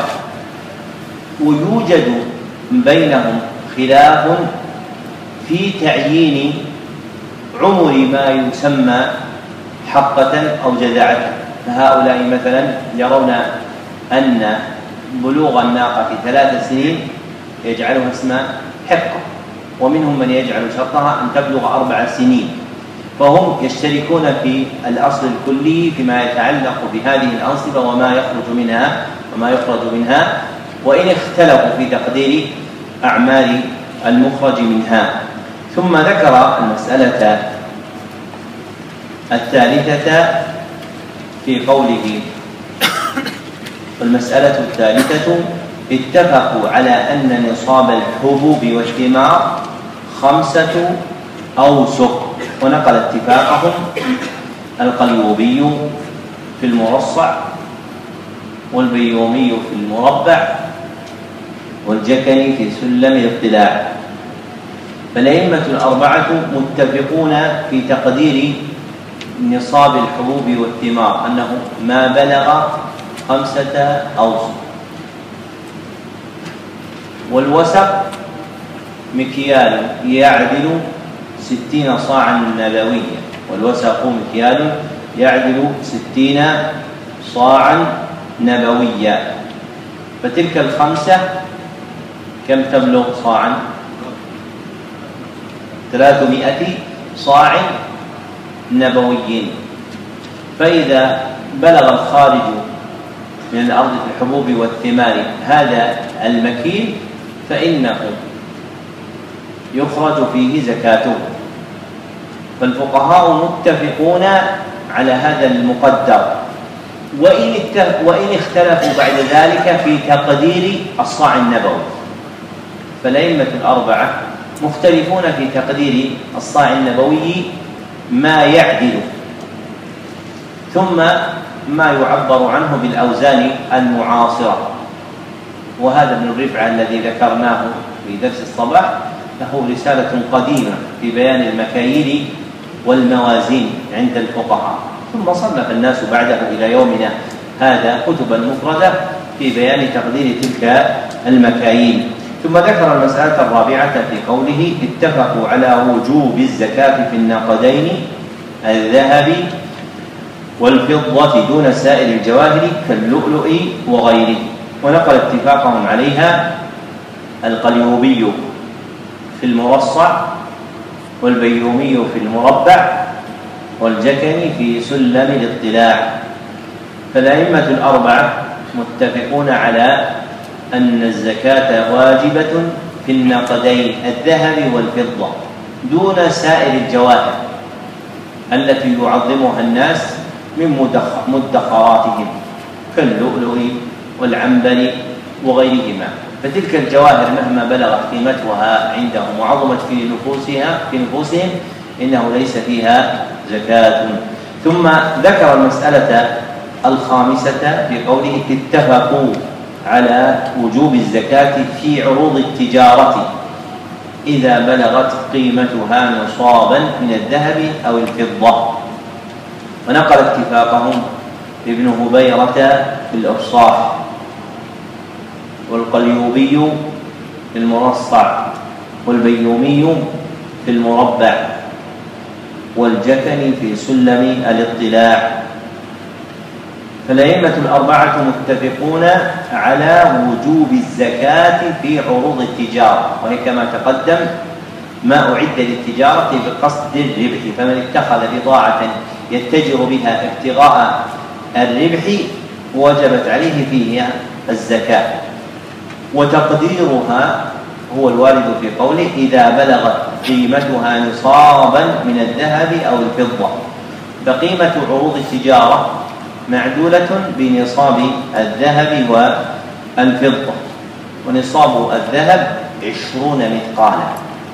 ويوجد بينهم خلاف في تعيين عمر ما يسمى حقة أو جذعة. فهؤلاء مثلا يرون أن بلوغ الناقة في ثلاث سنين يجعلها اسمها حقة، ومنهم من يجعل شرطها أن تبلغ أربع سنين. فهم يشتركون في الأصل الكلي فيما يتعلق بهذه الأنصبة وما يخرج منها وما يخرج منها وإن اختلفوا في تقدير أعمال المخرج منها. ثم ذكر المسألة الثالثة في قوله: المسألة الثالثة اتفقوا على أن نصاب الحبوب والثمار خمسة أوسق. ونقل اتفاقهم القليوبي في المرصع، والبيومي في المربع، والجكني في سلم الاطلاع. فالأئمة الأربعة متفقون في تقدير نصاب الحبوب والثمار أنه ما بلغ خمسة أوسق. والوسق مكيال يعدل ستين صاعا نبويا، والوسق مكيال يعدل ستين صاعا نبويا. فتلك الخمسة كم تبلغ صاعا؟ ثلاثمائة صاع نبوي. فإذا بلغ الخارج من الأرض في الحبوب والثمار هذا المكيل فإنه يخرج فيه زكاته. فالفقهاء متفقون على هذا المقدر، وإن اختلفوا بعد ذلك في تقدير الصاع النبوي. فالأئمة الأربعة مختلفون في تقدير الصاع النبوي ما يعدل، ثم ما يعبر عنه بالأوزان المعاصرة. وهذا ابن الرفعة الذي ذكرناه في درس الصباح له رسالة قديمة في بيان المكاييل والموازين عند الفقهاء، ثم صنف الناس بعده إلى يومنا هذا كتبا مفردة في بيان تقدير تلك المكاييل. ثم ذكر المسألة الرابعة في قوله: اتفقوا على وجوب الزكاة في النقدين الذهب والفضة دون سائر الجواهر كاللؤلؤ وغيره. ونقل اتفاقهم عليها القليوبي في المرصع، والبيومي في المربع، والجكني في سلم الاطلاع. فالأئمة الأربعة متفقون على أن الزكاة واجبة في النقدين الذهب والفضة دون سائر الجواهر التي يعظمها الناس من مدخراتهم كاللؤلؤ والعنبر وغيرهما. فتلك الجواهر مهما بلغت قيمتها عندهم وعظمت في نفوسها في نفوسهم إنه ليس فيها زكاة. ثم ذكر المسألة الخامسة في قوله اتفقوا على وجوب الزكاة في عروض التجارة إذا بلغت قيمتها نصابا من الذهب أو الفضة. ونقل اتفاقهم ابن هبيرة في الإفصاح، والقليوبي في المرصع، والبيومي في المربع، والجكني في سلم الاطلاع. فالأئمة الأربعة متفقون على وجوب الزكاة في عروض التجارة، وهي كما تقدم ما أعد للتجارة بقصد الربح، فمن اتخذ بضاعة يتجر بها ابتغاء الربح وجبت عليه فيها الزكاة. وتقديرها هو الوارد في قوله إذا بلغت قيمتها نصابا من الذهب أو الفضة. فقيمة عروض التجارة معدولة بنصاب الذهب والفضة، ونصاب الذهب عشرون مثقالا،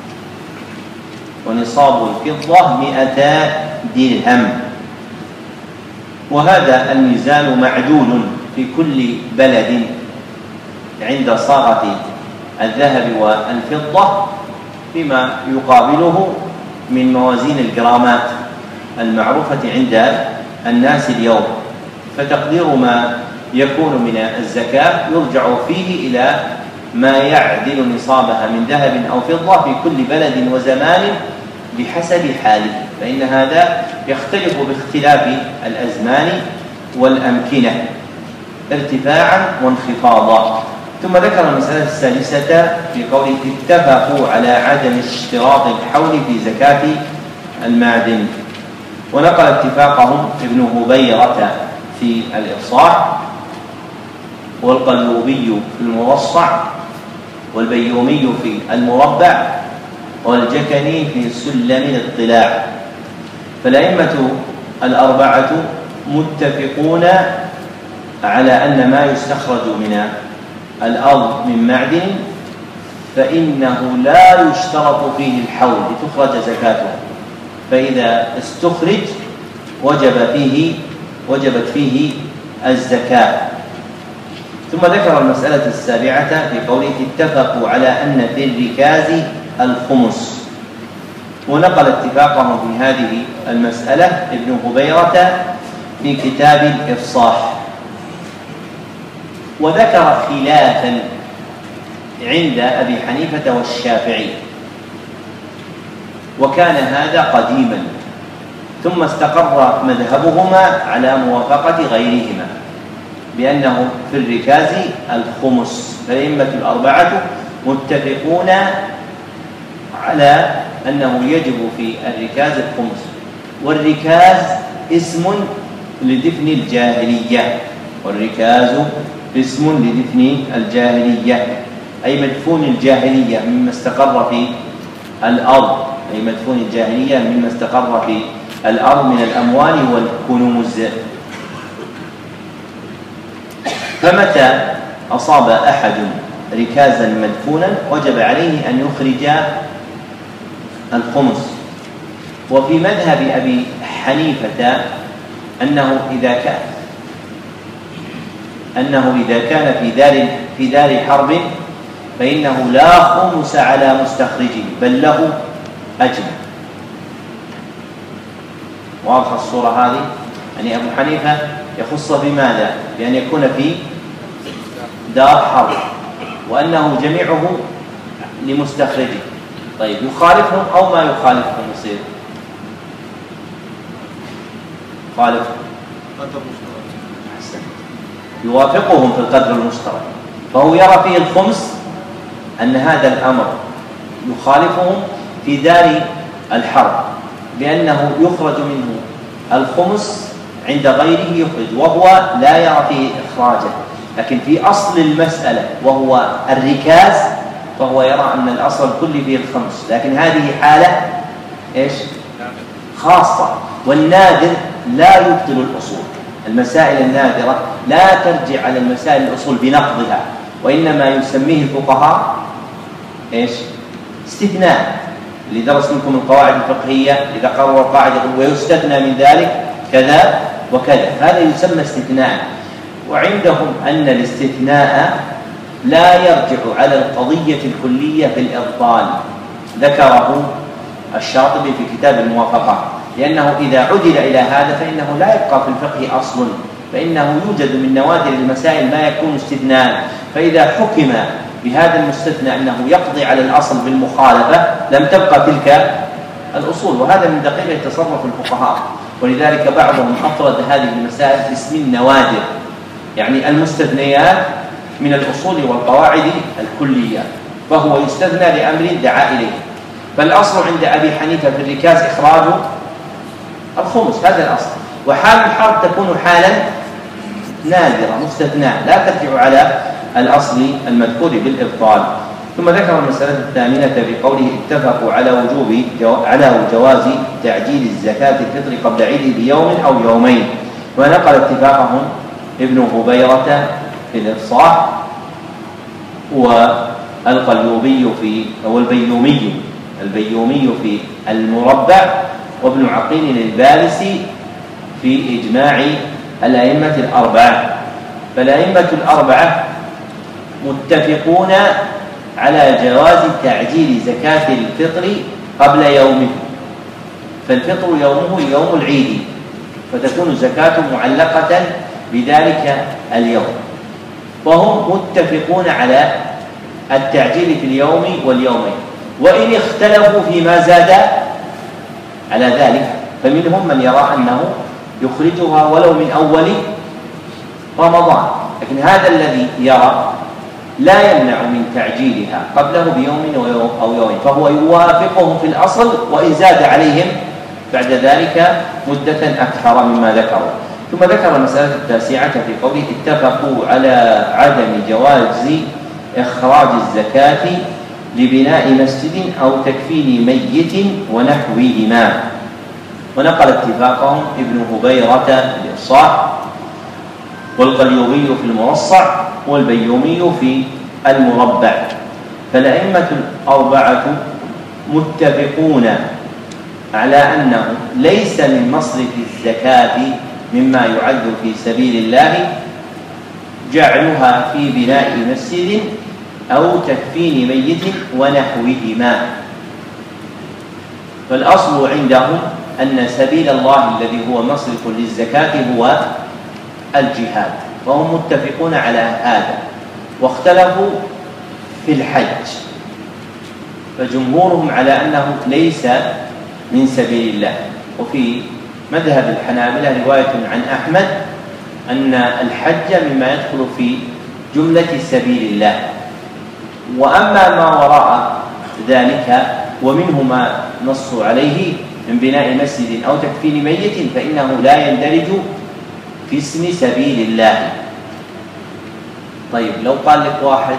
ونصاب الفضة مئتا درهم. وهذا الميزان معدول في كل بلد عند صاغة الذهب والفضة بما يقابله من موازين الجرامات المعروفة عند الناس اليوم. فتقدير ما يكون من الزكاة يرجع فيه إلى ما يعدل نصابها من ذهب أو فضة في كل بلد وزمان بحسب حاله، فإن هذا يختلف باختلاف الأزمان والأمكنة ارتفاعا وانخفاضا. ثم ذكر المسألة السادسة في قوله اتفقوا على عدم اشتراط الحول في زكاة المعدن. ونقل اتفاقهم ابن هبيرة في الإفصاح، والقلوبي في المرصع، والبيومي في المربع، والجكني في سلم الاطلاع. فالأئمة الأربعة متفقون على أن ما يستخرج من الأرض من معدن فإنه لا يشترط فيه الحول لتخرج زكاته، فإذا استخرج وجب فيه وجبت فيه الزكاة. ثم ذكر المسألة السابعة في قوله اتفقوا على أن في الركاز الخمس. ونقل اتفاقهم في هذه المسألة ابن هبيرة في كتاب الإفصاح. وذكر خلافا عند أبي حنيفة والشافعي، وكان هذا قديما، ثم استقر مذهبهما على موافقة غيرهما بأنه في الركاز الخمس. فالأئمة الأربعة متفقون على أنه يجب في الركاز الخمس. والركاز اسم لدفن الجاهلية، والركاز اسم لدفن الجاهلية أي مدفون الجاهلية مما استقر في الأرض، أي مدفون الجاهلية مما استقر في الأرض من الأموال والكنوز. فمتى أصاب أحد ركازا مدفونا وجب عليه أن يخرج الخمس. وفي مذهب أبي حنيفة أنه إذا كان أنه إذا كان في دار في دار حرب فإنه لا خمس على مستخرجه بل له أجر. واضح الصورة هذه؟ يعني أبو حنيفة يخص بماذا؟ بأن يكون في دار حرب وأنه جميعه لمستخرجه. طيب يخالفهم أو ما يخالفهم يصير؟ خالفهم، يوافقهم في القدر المشترك، فهو يرى فيه الخمس أن هذا الأمر يخالفهم في دار الحرب، بأنه يخرج منه الخمس عند غيره يخرج وهو لا يرى فيه إخراجه، لكن في أصل المسألة وهو الركاز فهو يرى أن الأصل الكلي فيه الخمس، لكن هذه حالة إيش؟ خاصة، والنادر لا يبطل الأصول. المسائل النادرة لا ترجع على المسائل الأصول بنقضها، وإنما يسميه الفقهاء إيش؟ استثناء. اللي درس منكم القواعد الفقهية إذا قرروا قاعدة ويستثنى من ذلك كذا وكذا، هذا يسمى استثناء. وعندهم أن الاستثناء لا يرجع على القضية الكلية في الإبطال، ذكره الشاطبي في كتاب الموافقة، لأنه إذا عدل إلى هذا فإنه لا يبقى في الفقه أصل، فإنه يوجد من نوادر المسائل ما يكون استثناء، فإذا حكم بهذا المستثنى أنه يقضي على الأصل بالمخالفة لم تبقى تلك الأصول، وهذا من دقيق تصرف الفقهاء. ولذلك بعضهم أفرد هذه المسائل باسم النوادر، يعني المستثنيات من الأصول والقواعد الكلية، فهو يستثنى لأمر دعا إليه. فالأصل عند أبي حنيفة في الركاز إخراج الخمس، هذا الأصل، وحال الحرب تكون حالا نادرة مستثنى لا ترجع على الأصل المذكور بالإبطال. ثم ذكر المسألة الثامنة بقوله اتفقوا على وجوب جو على جواز تعجيل الزكاة الفطر قبل عيده بيوم أو يومين، ونقل اتفاقهم ابن هبيرة في الإفصاح والقليوبي في أو البيومي البيومي في المربع، وابن عقيل البارسي في إجماع الأئمة الأربعة. فالأئمة الأربعة متفقون على جواز تعجيل زكاة الفطر قبل يومه، فالفطر يومه يوم العيد، فتكون الزكاة معلقة بذلك اليوم، وهم متفقون على التعجيل في اليوم واليومين، وإن اختلفوا فيما زاد على ذلك، فمنهم من يرى أنه يخرجها ولو من أول رمضان، لكن هذا الذي يرى لا يمنع من تعجيلها قبله بيوم أو يومين، فهو يوافقهم في الأصل، وإن زاد عليهم بعد ذلك مدة أكثر مما ذكروا. ثم ذكر المسألة التاسعة في قوله اتفقوا على عدم جواز إخراج الزكاة لبناء مسجد أو تكفين ميت ونحوهما، ونقل اتفاقهم ابن هبيرة في الإفصاح والقليوبي في المرصع والبيومي في المربع. فالأئمة الأربعة متفقون على أنه ليس من مصرف الزكاة مما يعد في سبيل الله جعلها في بناء مسجد أو تكفين ميت ونحوهما، فالأصل عندهم أن سبيل الله الذي هو مصرف للزكاة هو الجهاد، وهم متفقون على هذا. واختلفوا في الحج، فجمهورهم على أنه ليس من سبيل الله. وفي مذهب الحنابلة رواية عن أحمد أن الحج مما يدخل في جملة سبيل الله، وأما ما وراء ذلك ومنه ما نصوا عليه من بناء مسجد أو تكفين ميت فإنه لا يندرج في اسم سبيل الله. طيب لو قال لك واحد،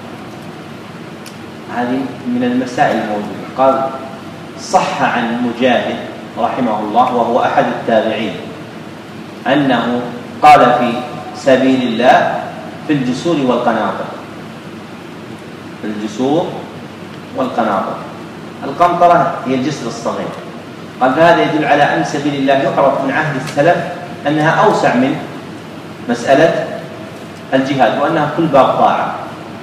هذه من المسائل الموجودة، قال صح عن مجاهد رحمه الله وهو أحد التابعين أنه قال في سبيل الله في الجسور والقناطر، في الجسور والقناطر، القنطرة هي الجسر الصغير، قال فهذا يدل على أن سبيل الله يعرف من عهد السلف أنها أوسع من مسألة الجهاد، وأنها كل باب طاعة.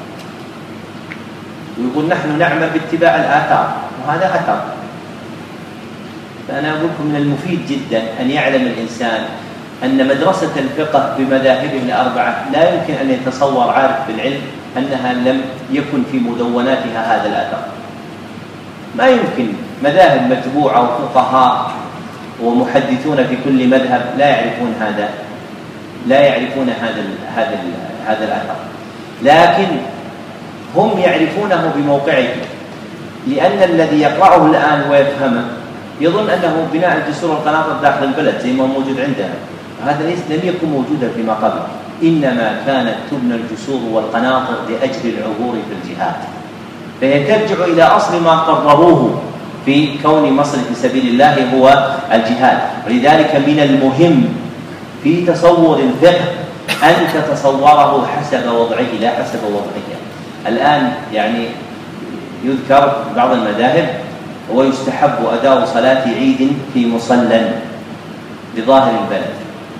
ويقول نحن نعمل باتباع الآثار، وهذا أثر. فأنا أقول لكم من المفيد جدا أن يعلم الإنسان أن مدرسة الفقه بمذاهبه الأربعة لا يمكن أن يتصور عارف بالعلم أنها لم يكن في مدوناتها هذا الأثر. ما يمكن، مذاهب متبوعة وفقهاء ومحدثون في كل مذهب لا يعرفون هذا لا يعرفون هذا هذا هذا الأثر، لكن هم يعرفونه بموقعه، لأن الذي يقرأه الآن ويفهمه يظن أنه بناء الجسور والقناطر داخل البلد زي ما موجود عندنا، هذا ليس لم يكن موجودا فيما قبل، إنما كانت تبنى الجسور والقناطر لأجل العبور في الجهاد، فهي ترجع إلى أصل ما قرروه في كون مصر في سبيل الله هو الجهاد. ولذلك من المهم في تصور الفقه أن تتصوره حسب وضعه لا حسب وضعه. الآن يعني يذكر بعض المذاهب ويستحب أداء صلاة عيد في مصلى بظاهر البلد.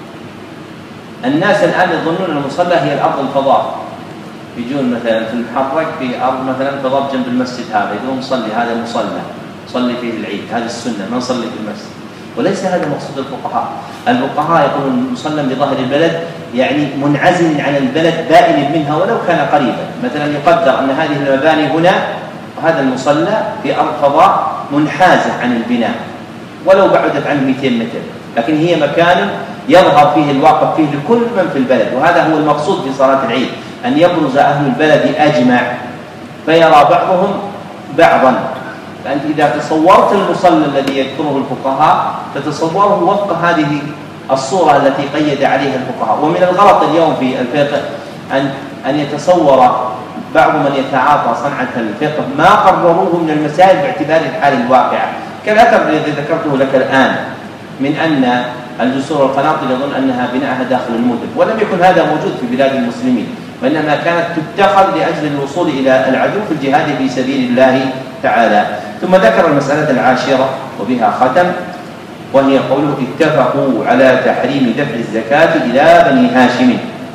الناس الآن يظنون أن المصلى هي الأرض الفضاء، يجون مثلا في المحرق في أرض مثلا فضاء جنب المسجد هذا يقولون نصلي هذا مصلى صلي فيه العيد، هذا السنة ما نصلي في المسجد. وليس هذا مقصود الفقهاء. الفقهاء يقولون مصلى بظاهر البلد يعني منعزل عن البلد بائن منها ولو كان قريبا. مثلا يقدر أن هذه المباني هنا وهذا المصلى في أرض فضاء منحازة عن البناء ولو بعدت عنه مئتين متر، لكن هي مكان يظهر فيه الواقف فيه لكل من في البلد. وهذا هو المقصود في صلاة العيد، أن يبرز أهل البلد أجمع فيرى بعضهم بعضا. فأنت إذا تصورت المصلى الذي يذكره الفقهاء تتصوره وفق هذه الصورة التي قيد عليها الفقهاء. ومن الغلط اليوم في الفقه أن أن يتصور بعض من يتعاطى صنعة الفقه ما قرروه من المسائل باعتبار الحال الواقعة، كالأثر الذي ذكرته لك الآن من أن الجسور والقناطر يظن أنها بناءها داخل المدن، ولم يكن هذا موجود في بلاد المسلمين، وإنما كانت تتخذ لأجل الوصول إلى العدو في الجهاد في سبيل الله تعالى. ثم ذكر المسألة العاشرة وبها ختم، وهي قوله اتفقوا على تحريم دفع الزكاة إلى بني هاشم.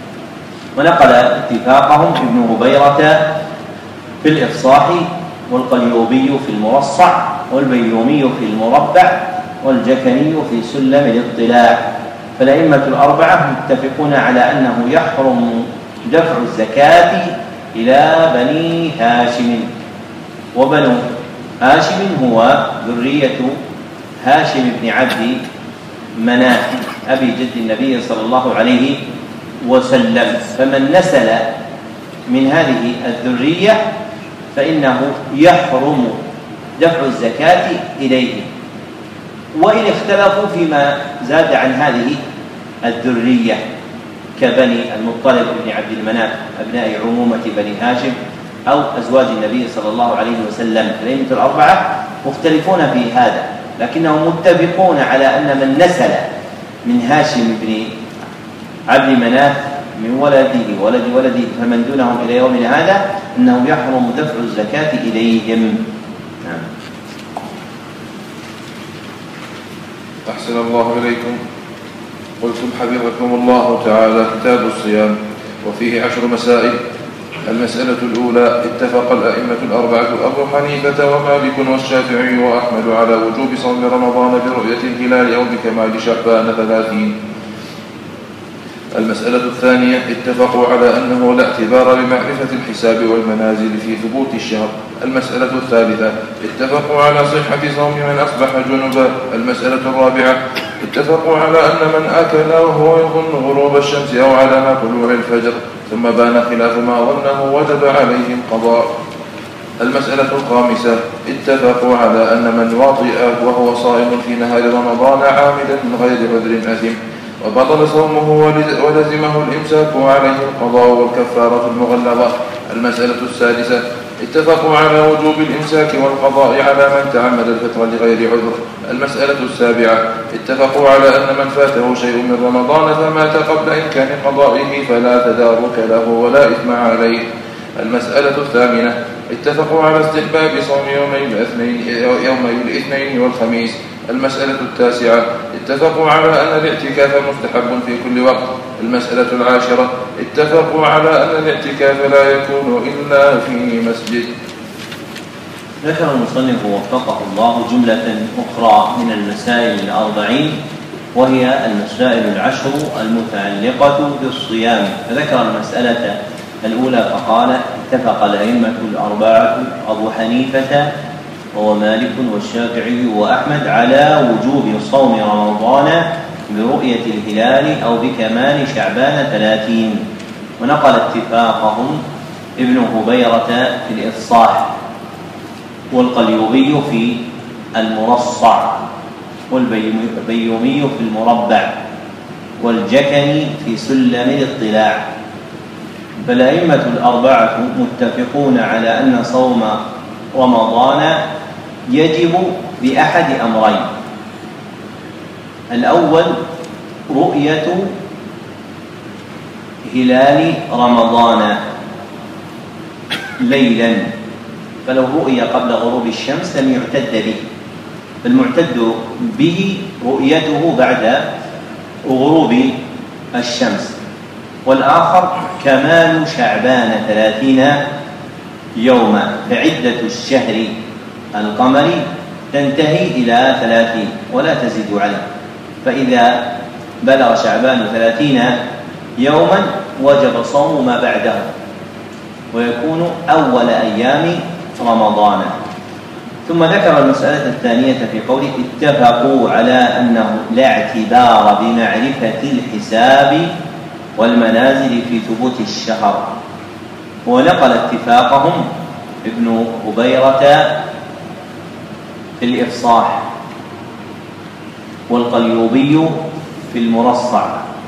ونقل اتفاقهم ابن هبيرة في الإفصاح، والقليوبي في المرصع، والبيومي في المربع، والجكني في سلم الاطلاع. فالأئمة الأربعة متفقون على أنه يحرم دفع الزكاة إلى بني هاشم. وبنو هاشم هو ذرية هاشم بن عبد مناف أبي جد النبي صلى الله عليه وسلم، فمن نسل من هذه الذرية فإنه يحرم دفع الزكاة إليه. وإن اختلفوا فيما زاد عن هذه الذرية كبني المطلب بن عبد المناف أبناء عمومة بني هاشم أو أزواج النبي صلى الله عليه وسلم، الأئمة الأربعة مختلفون في هذا، لكنهم متفقون على أن من نسل من هاشم بن عبد مناف من ولده ولد ولده فمن دونهم إلى يومنا هذا أنه يحرم دفع الزكاة إليهم. نعم. أحسن الله إليكم. قلتم حفظكم الله تعالى كتاب الصيام وفيه عشر مسائل. المسألة الأولى: اتفق الأئمة الأربعة أبو حنيفة ومالك والشافعي وأحمد على وجوب صوم رمضان برؤية الهلال أو بكمال شعبان ثلاثين. المسألة الثانية: اتفقوا على أنه لا اعتبار بمعرفة الحساب والمنازل في ثبوت الشهر. المسألة الثالثة: اتفقوا على صحة صوم من أصبح جنبا. المسألة الرابعة: اتفقوا على أن من أكل وهو يظن غروب الشمس أو على طلوع الفجر ثم بان خلاف ما ظنه وجب عليه القضاء. المسألة الخامسة: اتفقوا على أن من وطئ وهو صائم في نهار رمضان عامدا من غير عذر أثم وبطل صومه ولزمه الإمساك وعليه القضاء والكفارة المغلظة. المسألة السادسة: اتفقوا على وجوب الإمساك والقضاء على من تعمد الفطر لغير عذر. المسألة السابعة: اتفقوا على أن من فاته شيء من رمضان فمات قبل إمكان قضائه فلا تدارك له ولا إثم عليه. المسألة الثامنة: اتفقوا على استحباب صوم يومي الاثنين يومي الاثنين والخميس. المسألة التاسعة: اتفقوا على أن الاعتكاف مستحب في كل وقت. المسألة العاشرة: اتفقوا على أن الاعتكاف لا يكون إلا في مسجد. ذكر المصنف وفقه الله جملة أخرى من المسائل الأربعين، وهي المسائل العشر المتعلقة بالصيام. فذكر المسألة الأولى فقال: اتفق الأئمة الأربعة أبو حنيفة ومالك والشافعي وأحمد على وجوب صوم رمضان برؤية الهلال أو بكمال شعبان ثلاثين. ونقل اتفاقهم ابن هبيرة في الإفصاح، والقليوبي في المرصع، والبيومي في المربع، والجكني في سلم الاطلاع. فالأئمة الأربعة متفقون على أن صوم رمضان يجب بأحد أمرين: الأول رؤية هلال رمضان ليلا، فلو رؤي قبل غروب الشمس لم يعتد به، فالمعتد به رؤيته بعد غروب الشمس. والآخر كمال شعبان ثلاثين يوما، فعدة الشهر القمري تنتهي إلى ثلاثين ولا تزيد عليه، فإذا بلغ شعبان ثلاثين يوما وجب صوم ما بعده ويكون أول أيام رمضان. ثم ذكر المسألة الثانية في قوله اتفقوا على أنه لا اعتبار بمعرفة الحساب والمنازل في ثبوت الشهر، ونقل اتفاقهم ابن هبيرة في الإفصاح، والقليوبي في المرصع،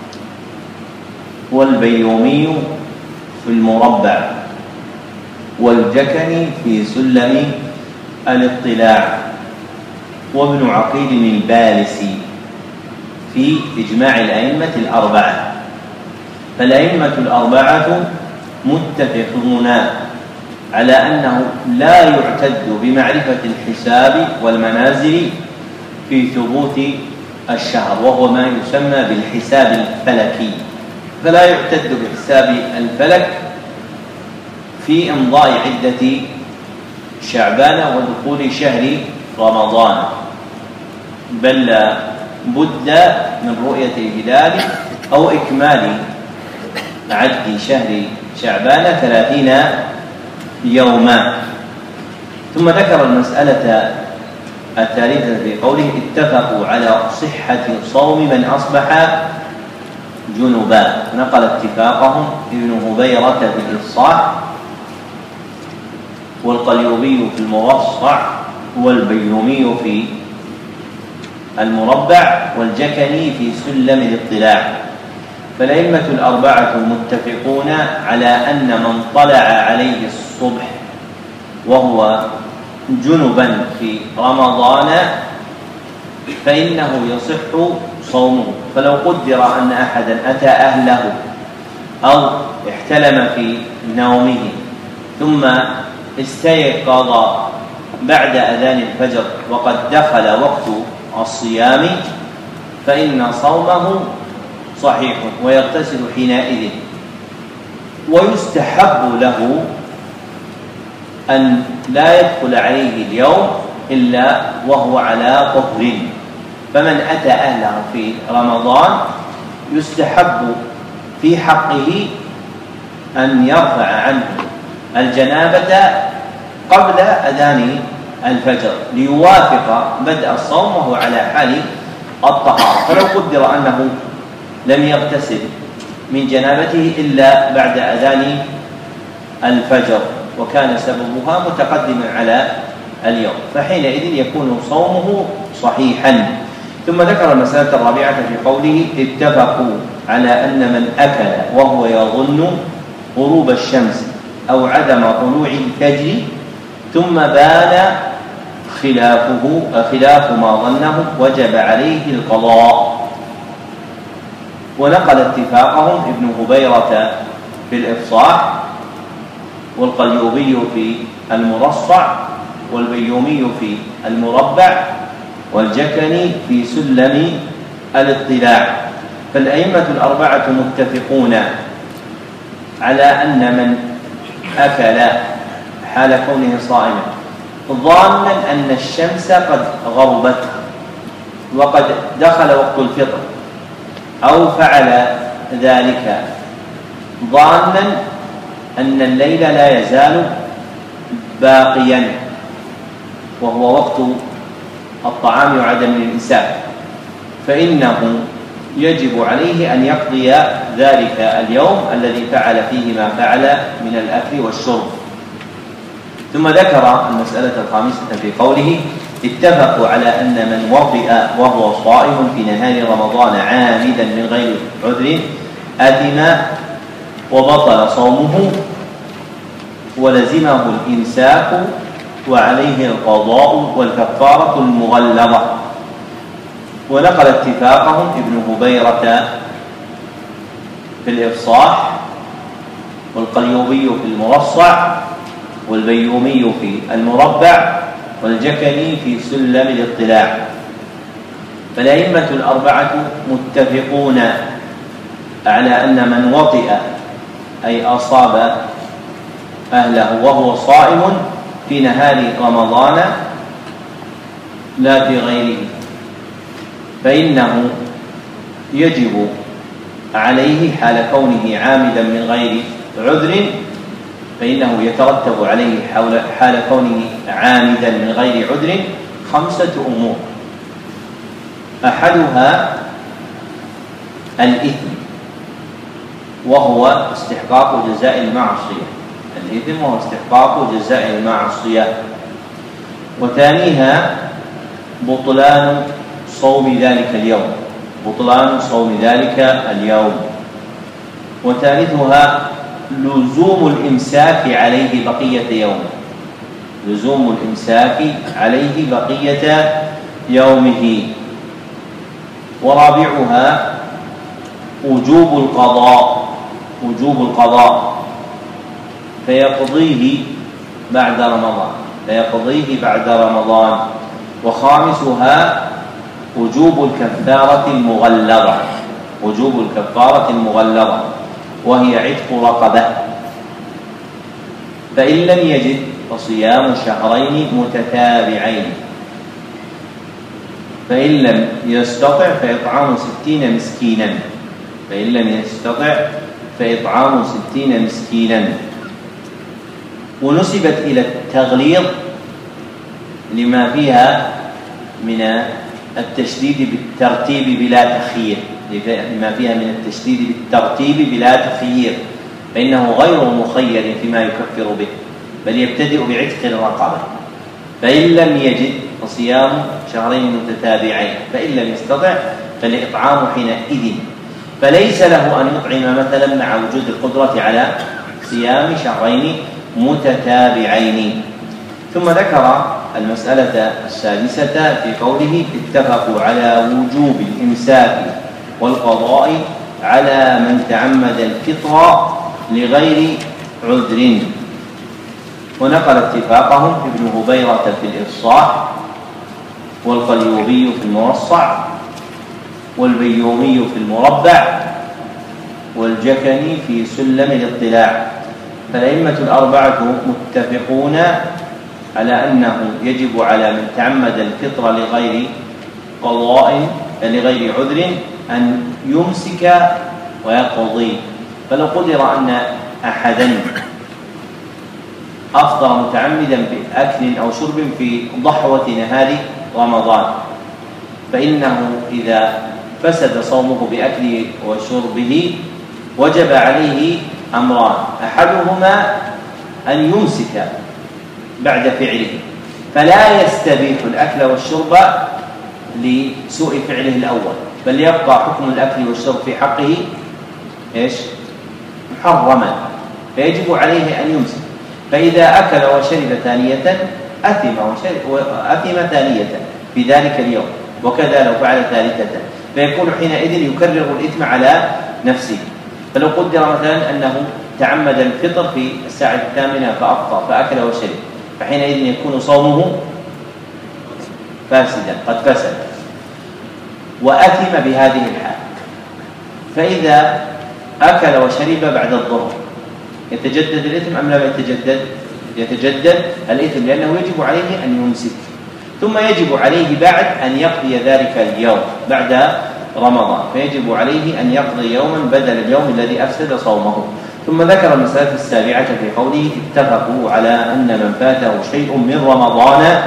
والبيومي في المربع، والجكني في سلم الاطلاع، وابن عقيل البالسي في إجماع الأئمة الأربعة. فالأئمة الأربعة متفقون على أنه لا يعتد بمعرفة الحساب والمنازل في ثبوت الشهر، وهو ما يسمى بالحساب الفلكي، فلا يعتد بحساب الفلك في إمضاء عدة شعبان ودخول شهر رمضان، بل لا بد من رؤية الهلال أو إكمال عد شهر شعبان ثلاثين يوما. ثم ذكر المسألة الثالثة في قوله اتفقوا على صحة صوم من أصبح جنبا، نقل اتفاقهم ابن هبيرة في الإفصاح، والقليوبي في المرصع، والبيومي في المربع، والجكني في سلم الاطلاع. فالأئمة الأربعة متفقون على أن من طلع عليه الصبح وهو جنبا في رمضان فإنه يصح صومه، فلو قدر أن أحدا أتى أهله أو احتلم في نومه ثم استيقظ بعد أذان الفجر وقد دخل وقت الصيام فإن صومه صحيح ويغتسل حينئذ، ويستحب له أن لا يدخل عليه اليوم إلا وهو على طهر. فمن أتى أهله في رمضان يستحب في حقه أن يرفع عنه الجنابة قبل أذان الفجر ليوافق بدء الصوم وهو على حال الطهارة. فلو قدر أنه لم يغتسل من جنابته إلا بعد أذان الفجر وكان سببها متقدما على اليوم فحينئذ يكون صومه صحيحا. ثم ذكر المسألة الرابعة في قوله اتفقوا على أن من أكل وهو يظن غروب الشمس أو عدم طلوع الفجر ثم بان خلافه خلاف ما ظنه وجب عليه القضاء. ونقل اتفاقهم ابن هبيرة في الإفصاح، والقليوبي في المرصع، والبيومي في المربع، والجكني في سلم الاطلاع. فالأئمة الأربعة متفقون على أن من أكل حال كونه صائما ظانا أن الشمس قد غربت وقد دخل وقت الفطر أو فعل ذلك ظانا أن الليل لا يزال باقيا وهو وقت الطعام وعدم الإمساك، فإنه يجب عليه أن يقضي ذلك اليوم الذي فعل فيه ما فعل من الأكل والشرب. ثم ذكر المسألة الخامسة في قوله: اتفقوا على أن من وطئ وهو صائم في نهار رمضان عامدا من غير عذر أثم وبطل صومه ولزمه الإمساك وعليه القضاء والكفارة المغلظة. ونقل اتفاقهم ابن هبيرة في الإفصاح، والقليوبي في المرصع، والبيومي في المربع، والجكني في سلم الاطلاع. فالأئمة الأربعة متفقون على أن من وطئ أي أصاب أهله وهو صائم في نهار رمضان لا في غيره فإنه يجب عليه حال كونه عامدا من غير عذر فإنه يترتب عليه حال كونه عامدا من غير عذر خمسة أمور: أحدها الإثم وهو استحقاق جزاء المعصية، الإثم وهو استحقاق جزاء المعصية. وثانيها بطلان صوم ذلك اليوم، بطلان صوم ذلك اليوم. وثالثها لزوم الإمساك عليه بقية يوم، لزوم الإمساك عليه بقية يومه. ورابعها وجوب القضاء، وجوب القضاء فيقضيه بعد رمضان، فيقضيه بعد رمضان. وخامسها وجوب الكفارة المغلظة، وجوب الكفارة المغلظة وهي عتق رقبة. فإن لم يجد فصيام شهرين متتابعين، فإن لم يستطع فإطعام ستين مسكينا، فإن لم يستطع فإطعام ستين مسكينا. ونسبت إلى التغليظ لما فيها من التشديد بالترتيب بلا تخيير، لما فيها من التشديد بالترتيب بلا تخيير، فإنه غير مخير فيما يكفر به، بل يبتدئ بعتق الرقبة. فإن لم يجد فصيام شهرين متتابعين، فإن لم يستطع فالإطعام حينئذ. فليس له أن يطعم مثلا مع وجود القدرة على صيام شهرين متتابعين. ثم ذكر المسألة السادسة في قوله: اتفقوا على وجوب الإمساك والقضاء على من تعمد الفطر لغير عذر. ونقل اتفاقهم ابن هبيرة في الإفصاح، والقليوبي في المرصع، والبيومي في المربع، والجكني في سلم الاطلاع. فالأئمة الأربعة متفقون على أنه يجب على من تعمد الفطر لغير قضاء لغير عذر أن يمسك ويقضي. فلو قدر أن أحدا أفطر متعمدا بأكل أو شرب في ضحوة نهار رمضان، فإنه إذا فسد صومه بأكله وشربه وجب عليه أمران: أحدهما أن يمسك بعد فعله، فلا يستبيح الأكل والشرب لسوء فعله الأول، بل يبقى حكم الأكل والشرب في حقه إيش؟ محرما، فيجب عليه أن يمسك. فإذا أكل وشرب ثانية أثم وأثم ثانية في ذلك اليوم، وكذا لو فعل ثالثة، فيكون حينئذ يكرر الإثم على نفسه. فلو قدر مثلا أنه تعمد الفطر في الساعة الثامنة فأفطر فأكل وشرب، فحينئذ يكون صومه فاسدا قد فسد وأثم بهذه الحال. فإذا أكل وشرب بعد الظهر يتجدد الإثم أم لا يتجدد؟ يتجدد الإثم، لأنه يجب عليه أن يمسك، ثم يجب عليه بعد أن يقضي ذلك اليوم بعد رمضان، فيجب عليه أن يقضي يوما بدل اليوم الذي أفسد صومه. ثم ذكر المسألة السابعة في قوله: اتفقوا على أن من فاته شيء من رمضان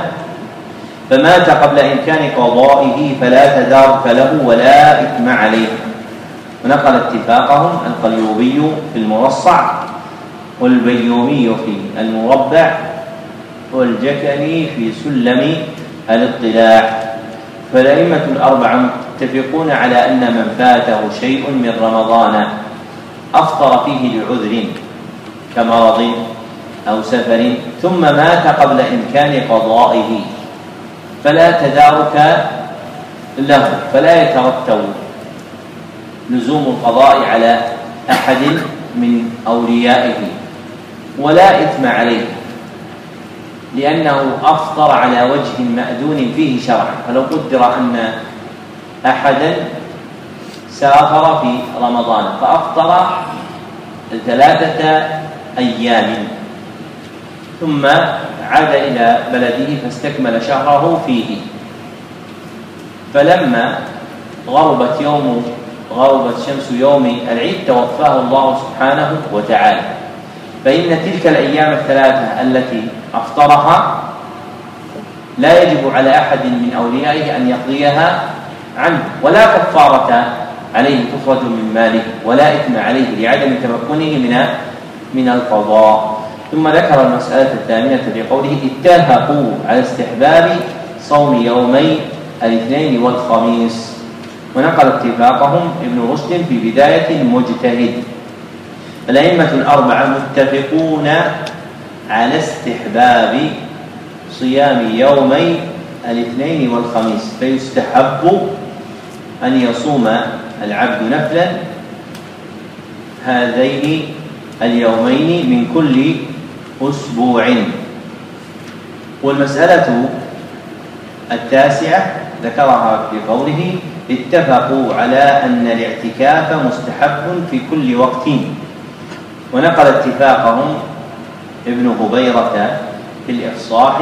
فمات قبل إمكان قضائه فلا تدارك له ولا إثم عليه. ونقل اتفاقهم القليوبي في المرصع والبيومي في المربع والجكني في سلم الاطلاع. فالأئمة الأربعة متفقون على أن من فاته شيء من رمضان أفطر فيه لعذر كمرض أو سفر ثم مات قبل إمكان قضائه فلا تدارك له، فلا يترتب لزوم القضاء على أحد من أوليائه ولا إثم عليه، لأنه أفطر على وجه مأذون فيه شرعا. فلو قدر أن أحدا سافر في رمضان فأفطر ثلاثة أيام ثم عاد إلى بلده فاستكمل شهره فيه، فلما غربت يوم غربت شمس يوم العيد توفاه الله سبحانه وتعالى، فإن تلك الأيام الثلاثة التي أفطرها لا يجب على أحد من أوليائه أن يقضيها عنه، ولا كفارة عليه تخرج من ماله، ولا إثم عليه لعدم تمكنه من من القضاء. ثم ذكر المسألة الثامنة بقوله اتفقوا على استحباب صوم يومي الاثنين والخميس، ونقل اتفاقهم ابن رشد في بداية المجتهد. الأئمة الأربعة متفقون على استحباب صيام يومي الاثنين والخميس، فيستحب أن يصوم العبد نفلا هذين اليومين من كل أسبوع. والمسألة التاسعة ذكرها في قوله اتفقوا على أن الاعتكاف مستحب في كل وقت، ونقل اتفاقهم ابن هبيرة في الإفصاح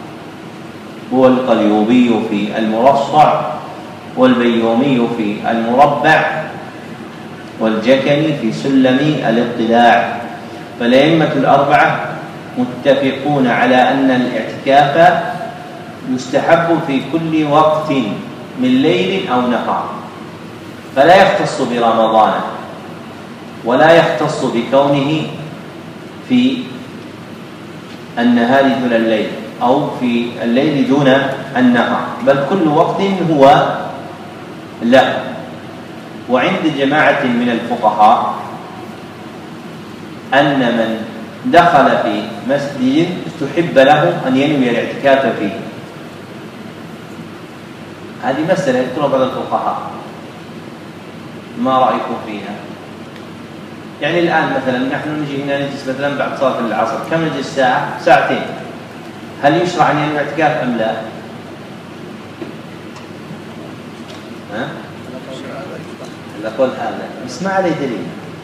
والقليوبي في المرصع والبيومي في المربع والجكني في سلم الاطلاع. فالأئمة الأربعة متفقون على أن الاعتكاف يستحب في كل وقت من ليل أو نهار، فلا يختص برمضان ولا يختص بكونه في النهار دون الليل أو في الليل دون النهار، بل كل وقت هو له. وعند جماعة من الفقهاء أن من دخل في مسجد استحب له أن ينوي الاعتكاف فيه. هذه مسألة يذكرها بعض الفقهاء، ما رأيكم فيها؟ يعني الآن مثلا نحن نجي هنا نجلس مثلا بعد صلاة العصر، كم نجلس؟ ساعة ساعتين، هل يشرع أن ينوي الاعتكاف أم لا؟ ها؟ الأقوال هذا بس ما عليه دليل.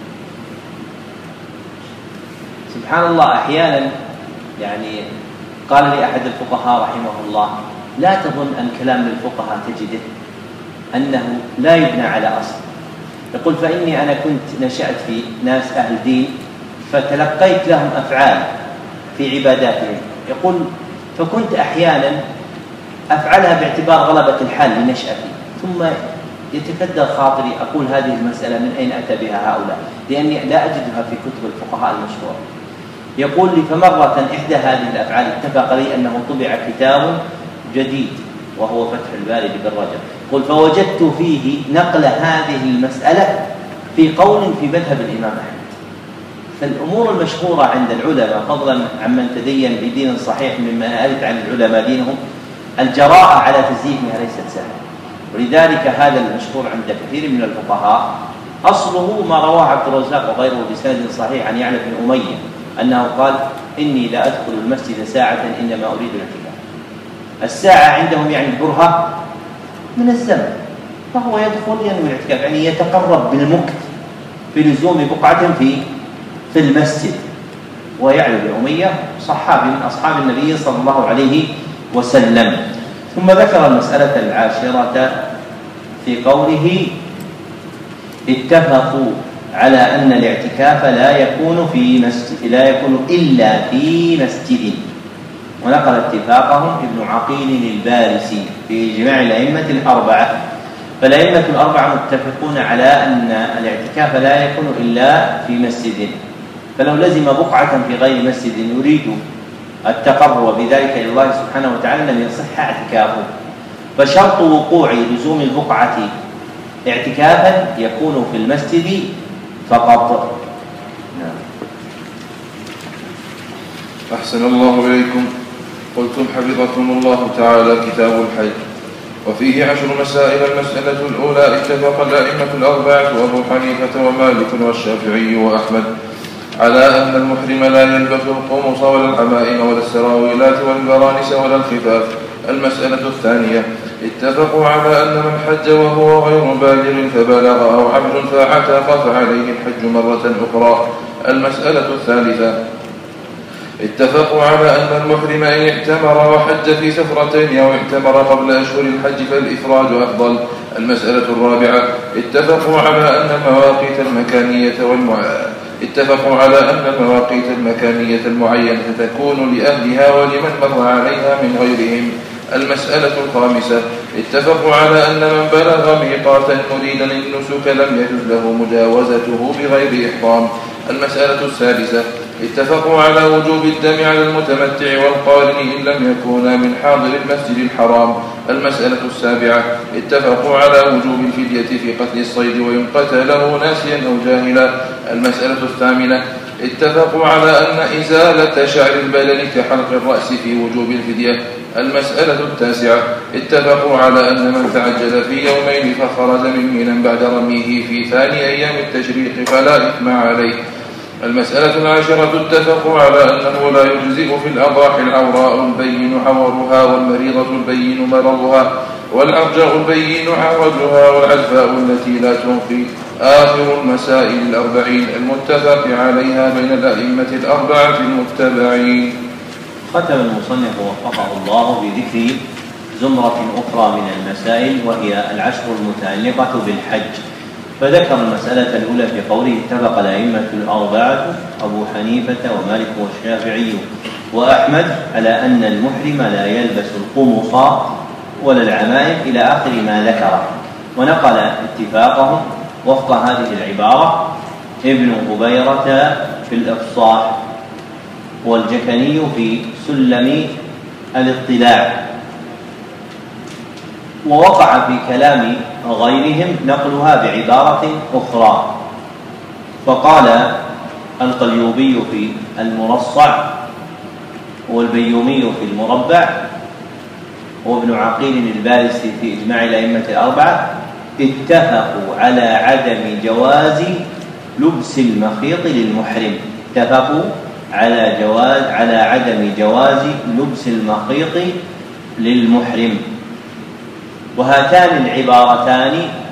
سبحان الله، أحيانا يعني قال لي أحد الفقهاء رحمه الله لا تظن أن كلام الفقهاء تجده أنه لا يبنى على أصل. يقول فإني أنا كنت نشأت في ناس أهل دين فتلقيت لهم أفعال في عباداتهم، يقول فكنت أحيانا أفعلها باعتبار غلبة الحال لنشأتي، ثم يتكدر خاطري أقول هذه المسألة من أين أتى بها هؤلاء، لأني لا أجدها في كتب الفقهاء المشهورة. يقول لي فمرة إحدى هذه الأفعال اتفق لي أنه طبع كتاب جديد وهو فتح الباري لابن رجب، يقول فوجدت فيه نقل هذه المسألة في قول في مذهب الإمام أحمد. فالأمور المشهورة عند العلماء فضلا عمن تدين بدين صحيح مما أرد عن العلماء دينهم، الجراءة على تزييفها ليست سهلة. ولذلك هذا المشهور عند كثير من الفقهاء أصله ما رواه عبد الرزاق وغيره بسند صحيح عن يعلى بن أمية أنه قال إني لا أدخل المسجد ساعة إنما أريد الاعتكاف. الساعة عندهم يعني البرهة من الزمن، فهو يدخل ينوي الاعتكاف، يعني يتقرب بالمكث في لزوم بقعة في في المسجد. ويعلى بن أمية صحابي من أصحاب النبي صلى الله عليه وسلم. ثم ذكر المسألة العاشرة في قوله اتفقوا على أن الاعتكاف لا يكون في مسجد لا يكون إلا في مسجد، ونقل اتفاقهم ابن عقيل البارسي في إجماع الأئمة الأربعة. فالأئمة الأربعة متفقون على أن الاعتكاف لا يكون إلا في مسجد، فلو لزم بقعة في غير مسجد يريد التقرب بذلك إلى الله سبحانه وتعالى لم يصح اعتكافه. فشرط وقوع لزوم البقعة اعتكافا يكون في المسجد فقط. أحسن الله إليكم. قلتم حفظكم الله تعالى كتاب الحج وفيه عشر مسائل. المسألة الأولى: اتفق الأئمة الأربعة أبو حنيفة ومالك والشافعي وأحمد على أن المحرم لا يلبس القمص ولا العمائم ولا السراويلات ولا البرانس ولا الخفاف. المسألة الثانية: اتفقوا على أن من حج وهو غير بالغ فبلغ أو عبد فاعتق فعليه الحج مرة أخرى. المسألة الثالثة: اتفقوا على أن المحرم إن اعتمر وحج في سفرتين أو اعتمر قبل أشهر الحج فالإفراد أفضل. المسألة الرابعة: اتفقوا على أن المواقيت المكانية والمع... اتفقوا على أن المواقيت المكانية المعينة تكون لأهلها ولمن مر عليها من غيرهم. المسألة الخامسة: اتفقوا على أن من بلغ ميقاتا مريدا النسك لم يجوز له مجاوزته بغير إحرام. المسألة السادسة: اتفقوا على وجوب الدم على المتمتع والقارن إن لم يكونا من حاضر المسجد الحرام. المسألة السابعة: اتفقوا على وجوب الفدية في قتل الصيد وإن قتله ناسيا أو جاهلا. المسألة الثامنة: اتفقوا على أن إزالة شعر البدن كحلق الرأس في وجوب الفدية. المسألة التاسعة: اتفقوا على أن من تعجل في يومين فخرج من منى بعد رميه في ثاني أيام التشريق فلا إثم عليه. المسألة العاشرة: اتفقوا على أنه لا يجزئ في الأضاحي العوراء البين عورها والمريضة البين مرضها والأرجاء البين عرجها والعجفاء التي لا تنقي. آخر المسائل الأربعين المتفق عليها بين الأئمة الأربعة المتبعين. ختم المصنف وفقه الله بذكر زمرة أخرى من المسائل وهي العشر المتعلقة بالحج، فذكر المسألة الأولى في قوله: اتفق الأئمة الأربعة أبو حنيفة ومالك والشافعي وأحمد على أن المحرم لا يلبس القمص ولا العمائم إلى آخر ما ذكر، ونقل اتفاقهم وفق هذه العبارة ابن هبيرة في الإفصاح والجكني في سلم الاطلاع. ووقع في كلام غيرهم نقلها بعبارة أخرى، فقال القليوبي في المرصع والبيومي في المربع وابن عقيل البارسي في إجماع الأئمة الأربعة: اتفقوا على عدم جواز لبس المخيط للمحرم. اتفقوا على جواز على عدم جواز لبس المخيط للمحرم. وهاتان العبارتان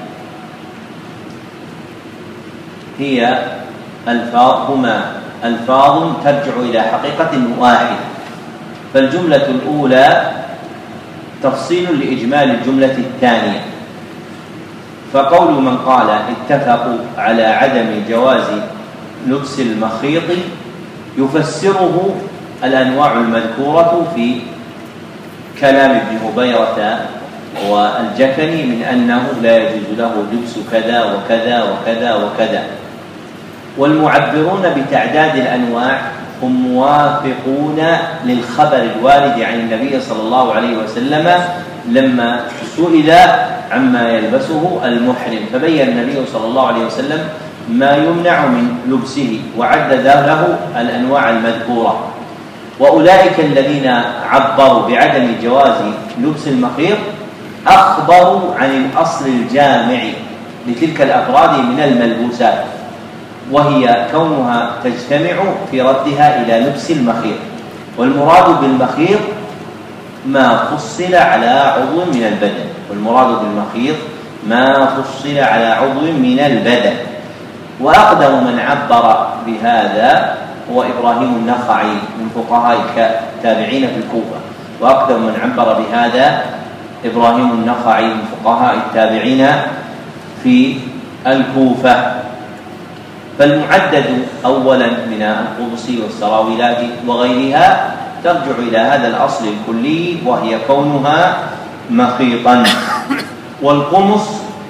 هي الفاظ هما الفاظ ترجع إلى حقيقة واحدة، فالجملة الأولى تفصيل لإجمال الجملة الثانية. فقول من قال اتفقوا على عدم جواز لبس المخيط يفسره الأنواع المذكورة في كلام ابن هبيرة والجكني من أنه لا يجوز له لبس كذا وكذا وكذا وكذا. والمعبرون بتعداد الأنواع هم موافقون للخبر الوارد عن النبي صلى الله عليه وسلم لما سئل عما يلبسه المحرم، فبين النبي صلى الله عليه وسلم ما يمنع من لبسه وعدد له الأنواع المذكورة. وأولئك الذين عبروا بعدم جواز لبس المخيط أخبروا عن الأصل الجامع لتلك الأفراد من الملبوسات، وهي كونها تجتمع في ردها إلى لبس المخيط. والمراد بالمخيط ما فصل على عضو من البدن والمراد بالمخيط ما فصل على عضو من البدن. وأقدم من عبر بهذا هو إبراهيم النخعي من فقهاء التابعين في الكوفة، وأقدم من عبر بهذا إبراهيم النخعي من فقهاء التابعين في الكوفة. فالمعدد أولا من القمص والسراويلات وغيرها ترجع إلى هذا الأصل الكلي وهي كونها مخيطا. والقمص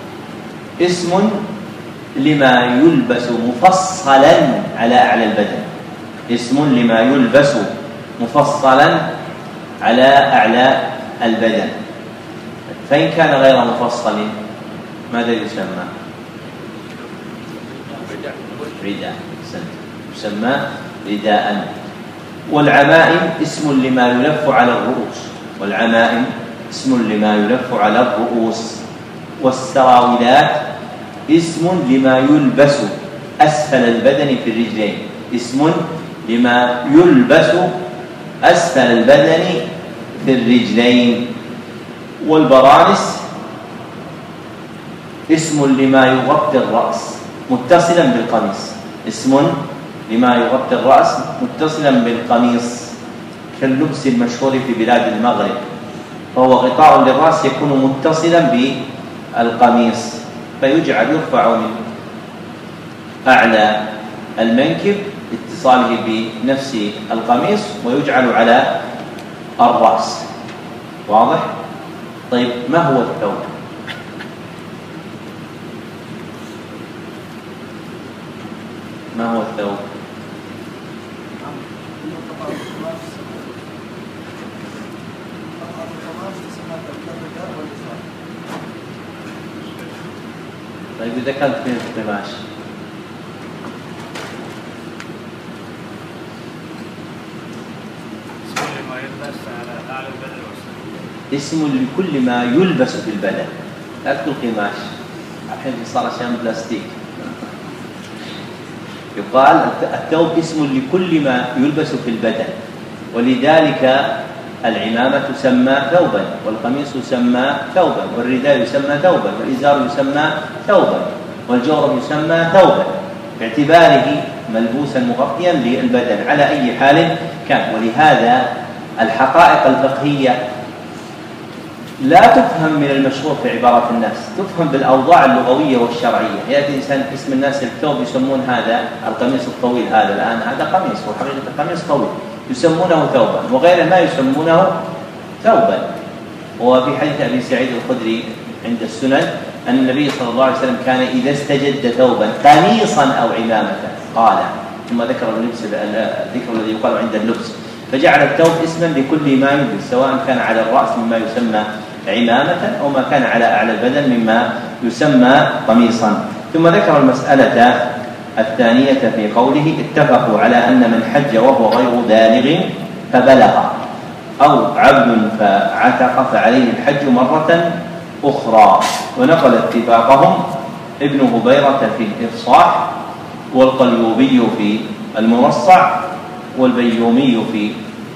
اسم لما يلبس مفصلا على أعلى البدن. اسم لما يلبس مفصلا على أعلى البدن. فإن كان غير مفصل ماذا يسمى؟ رداء. يسمى رداء. والعمائم اسم لما يلف على الرؤوس. والعمائم اسم لما يلف على الرؤوس. والسراويلات اسم لما يلبس أسفل البدن في الرجلين. اسم لما يلبس أسفل البدن في الرجلين. والبرانس اسم لما يغطي الرأس متصلا بالقميص. اسم لما يغطي الرأس متصلا بالقميص كاللبس المشهور في بلاد المغرب، فهو غطاء للرأس يكون متصلا بالقميص، فيجعل يرفع من أعلى المنكب اتصاله بنفس القميص ويجعل على الرأس. واضح؟ طيب ما هو الثوب؟ ما هو الثوب؟ طيب إذا كانت فيه القماش اسم لكل ما يلبس في البدن. لا تقول قماش، الحين صار عشان بلاستيك. يقال الثوب اسم لكل ما يلبس في البدن، ولذلك العمامة تسمى ثوبا، والقميص يسمى ثوبا، والرداء يسمى ثوبا، والإزار يسمى ثوبا، والجورب يسمى ثوبا، باعتباره ملبوسا مغطيا للبدن على أي حال كان. ولهذا الحقائق الفقهية لا تفهم من المشهور في عبارات الناس، تفهم بالأوضاع اللغوية والشرعية. يأتي إنسان اسم الناس الثوب يسمون هذا القميص الطويل، هذا الآن هذا قميص وحقيقة قميص طويل يسمونه ثوبا، وغيره ما يسمونه ثوبا. وفي حديث أبي سعيد الخدري عند السنن أن النبي صلى الله عليه وسلم كان إذا استجد ثوبا قميصا أو عمامة قال، ثم ذكر اللبس الذكر الذي يقال عند اللبس، فجعل الثوب اسما لكل ما يلبس سواء كان على الرأس مما يسمى عمامة أو ما كان على أعلى البدن مما يسمى قميصا. ثم ذكر المسألة الثانية في قوله اتفقوا على أن من حج وهو غير بالغ فبلغ أو عبد فعتق فعليه الحج مرة أخرى. ونقل اتفاقهم ابن هبيرة في الإفصاح، والقليوبي في المرصع، والبيومي في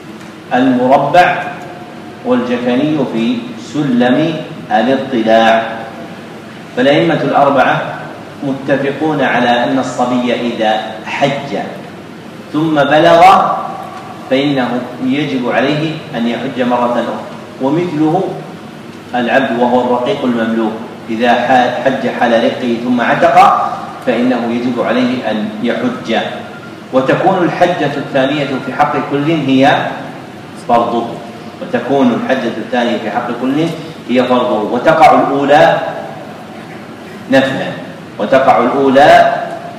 المربع، والجكني في سلم الاطلاع. فالأئمة الأربعة متفقون على أن الصبي إذا حج ثم بلغ فإنه يجب عليه أن يحج مرة أخرى، ومثله العبد وهو الرقيق المملوك إذا حج حال رقه ثم عتق فإنه يجب عليه أن يحج. وتكون الحجة الثانية في حق كل هي فرضه، وتكون الحجة الثانية في حق كل هي فرضه، وتقع الأولى نفلا وتقع الأولى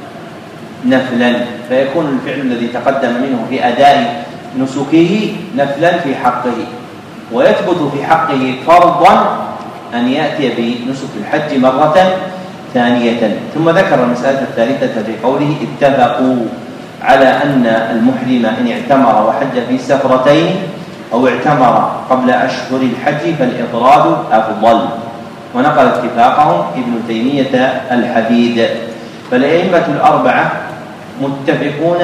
نفلا فيكون الفعل الذي تقدم منه في أداء نسكه نفلا في حقه، ويثبت في حقه فرضا أن يأتي بنسك الحج مرة ثانية. ثم ذكر المسألة الثالثة في قوله اتفقوا على أن المحرم إن اعتمر وحج في سفرتين أو اعتمر قبل أشهر الحج فالإفراد أفضل. ونقل اتفاقهم ابن تيمية الحفيد. فالأئمة الأربعة متفقون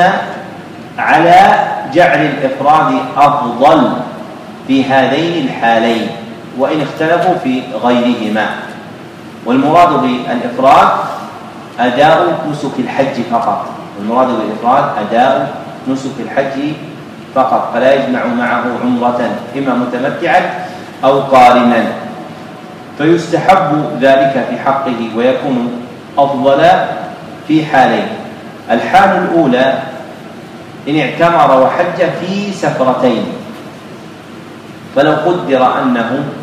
على جعل الإفراد أفضل في هذين الحالين، وإن اختلفوا في غيرهما. والمراد بالإفراد أداء نسك الحج فقط، والمراد بالإفراد أداء نسك الحج فقط، فلا يجمع معه عمرة إما متمتعا أو قارنا، فيستحب ذلك في حقه ويكون أفضل في حالين. الحال الأولى إن اعتمر وحج في سفرتين، فلو قدر أنه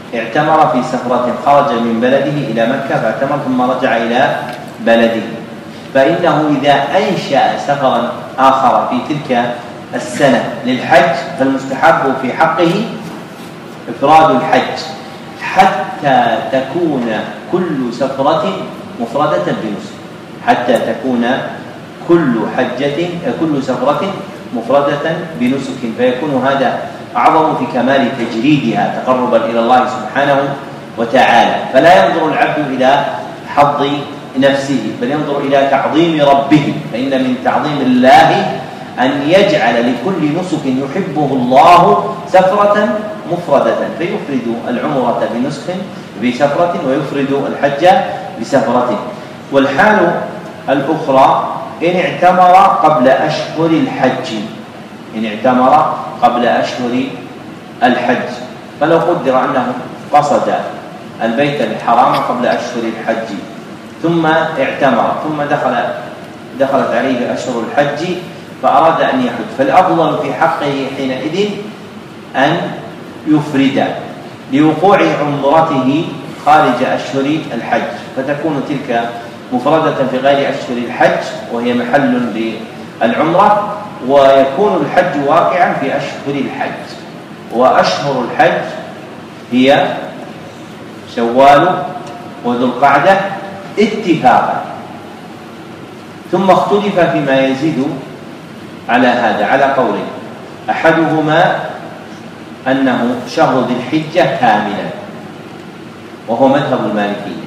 اعتمر في سفرة خرج من بلده إلى مكة فاعتمر ثم رجع إلى بلده، فإنه إذا أنشأ سفرا آخر في تلك السنة للحج فالمستحب في حقه إفراد الحج حتى تكون كل سفرة مفردة بنسك، حتى تكون كل حجة كل سفرة مفردة بنسك، فيكون هذا أعظم في كمال تجريدها تقربا إلى الله سبحانه وتعالى. فلا ينظر العبد إلى حظ نفسه بل ينظر إلى تعظيم ربه، فإن من تعظيم الله أن يجعل لكل نسك يحبه الله سفرة مفردة، فيفرد العمرة بنسك بسفرة ويفرد الحج بسفرة. والحال الأخرى إن اعتمر قبل أشهر الحج، إن اعتمر قبل أشهر الحج، فلو قدر أنه قصد البيت الحرام قبل أشهر الحج ثم اعتمر ثم دخل دخلت عليه أشهر الحج فأراد أن يحج، فالأفضل في حقه حينئذ أن يفرد لوقوع عمرته خارج أشهر الحج، فتكون تلك مفردة في غير أشهر الحج وهي محل للعمرة، ويكون الحج واقعا في أشهر الحج. وأشهر الحج هي شوال وذو القعدة اتفاقا، ثم اختلف فيما يزيد على هذا على قولين، أحدهما أنه شهر ذي الحجة كاملا وهو مذهب المالكية،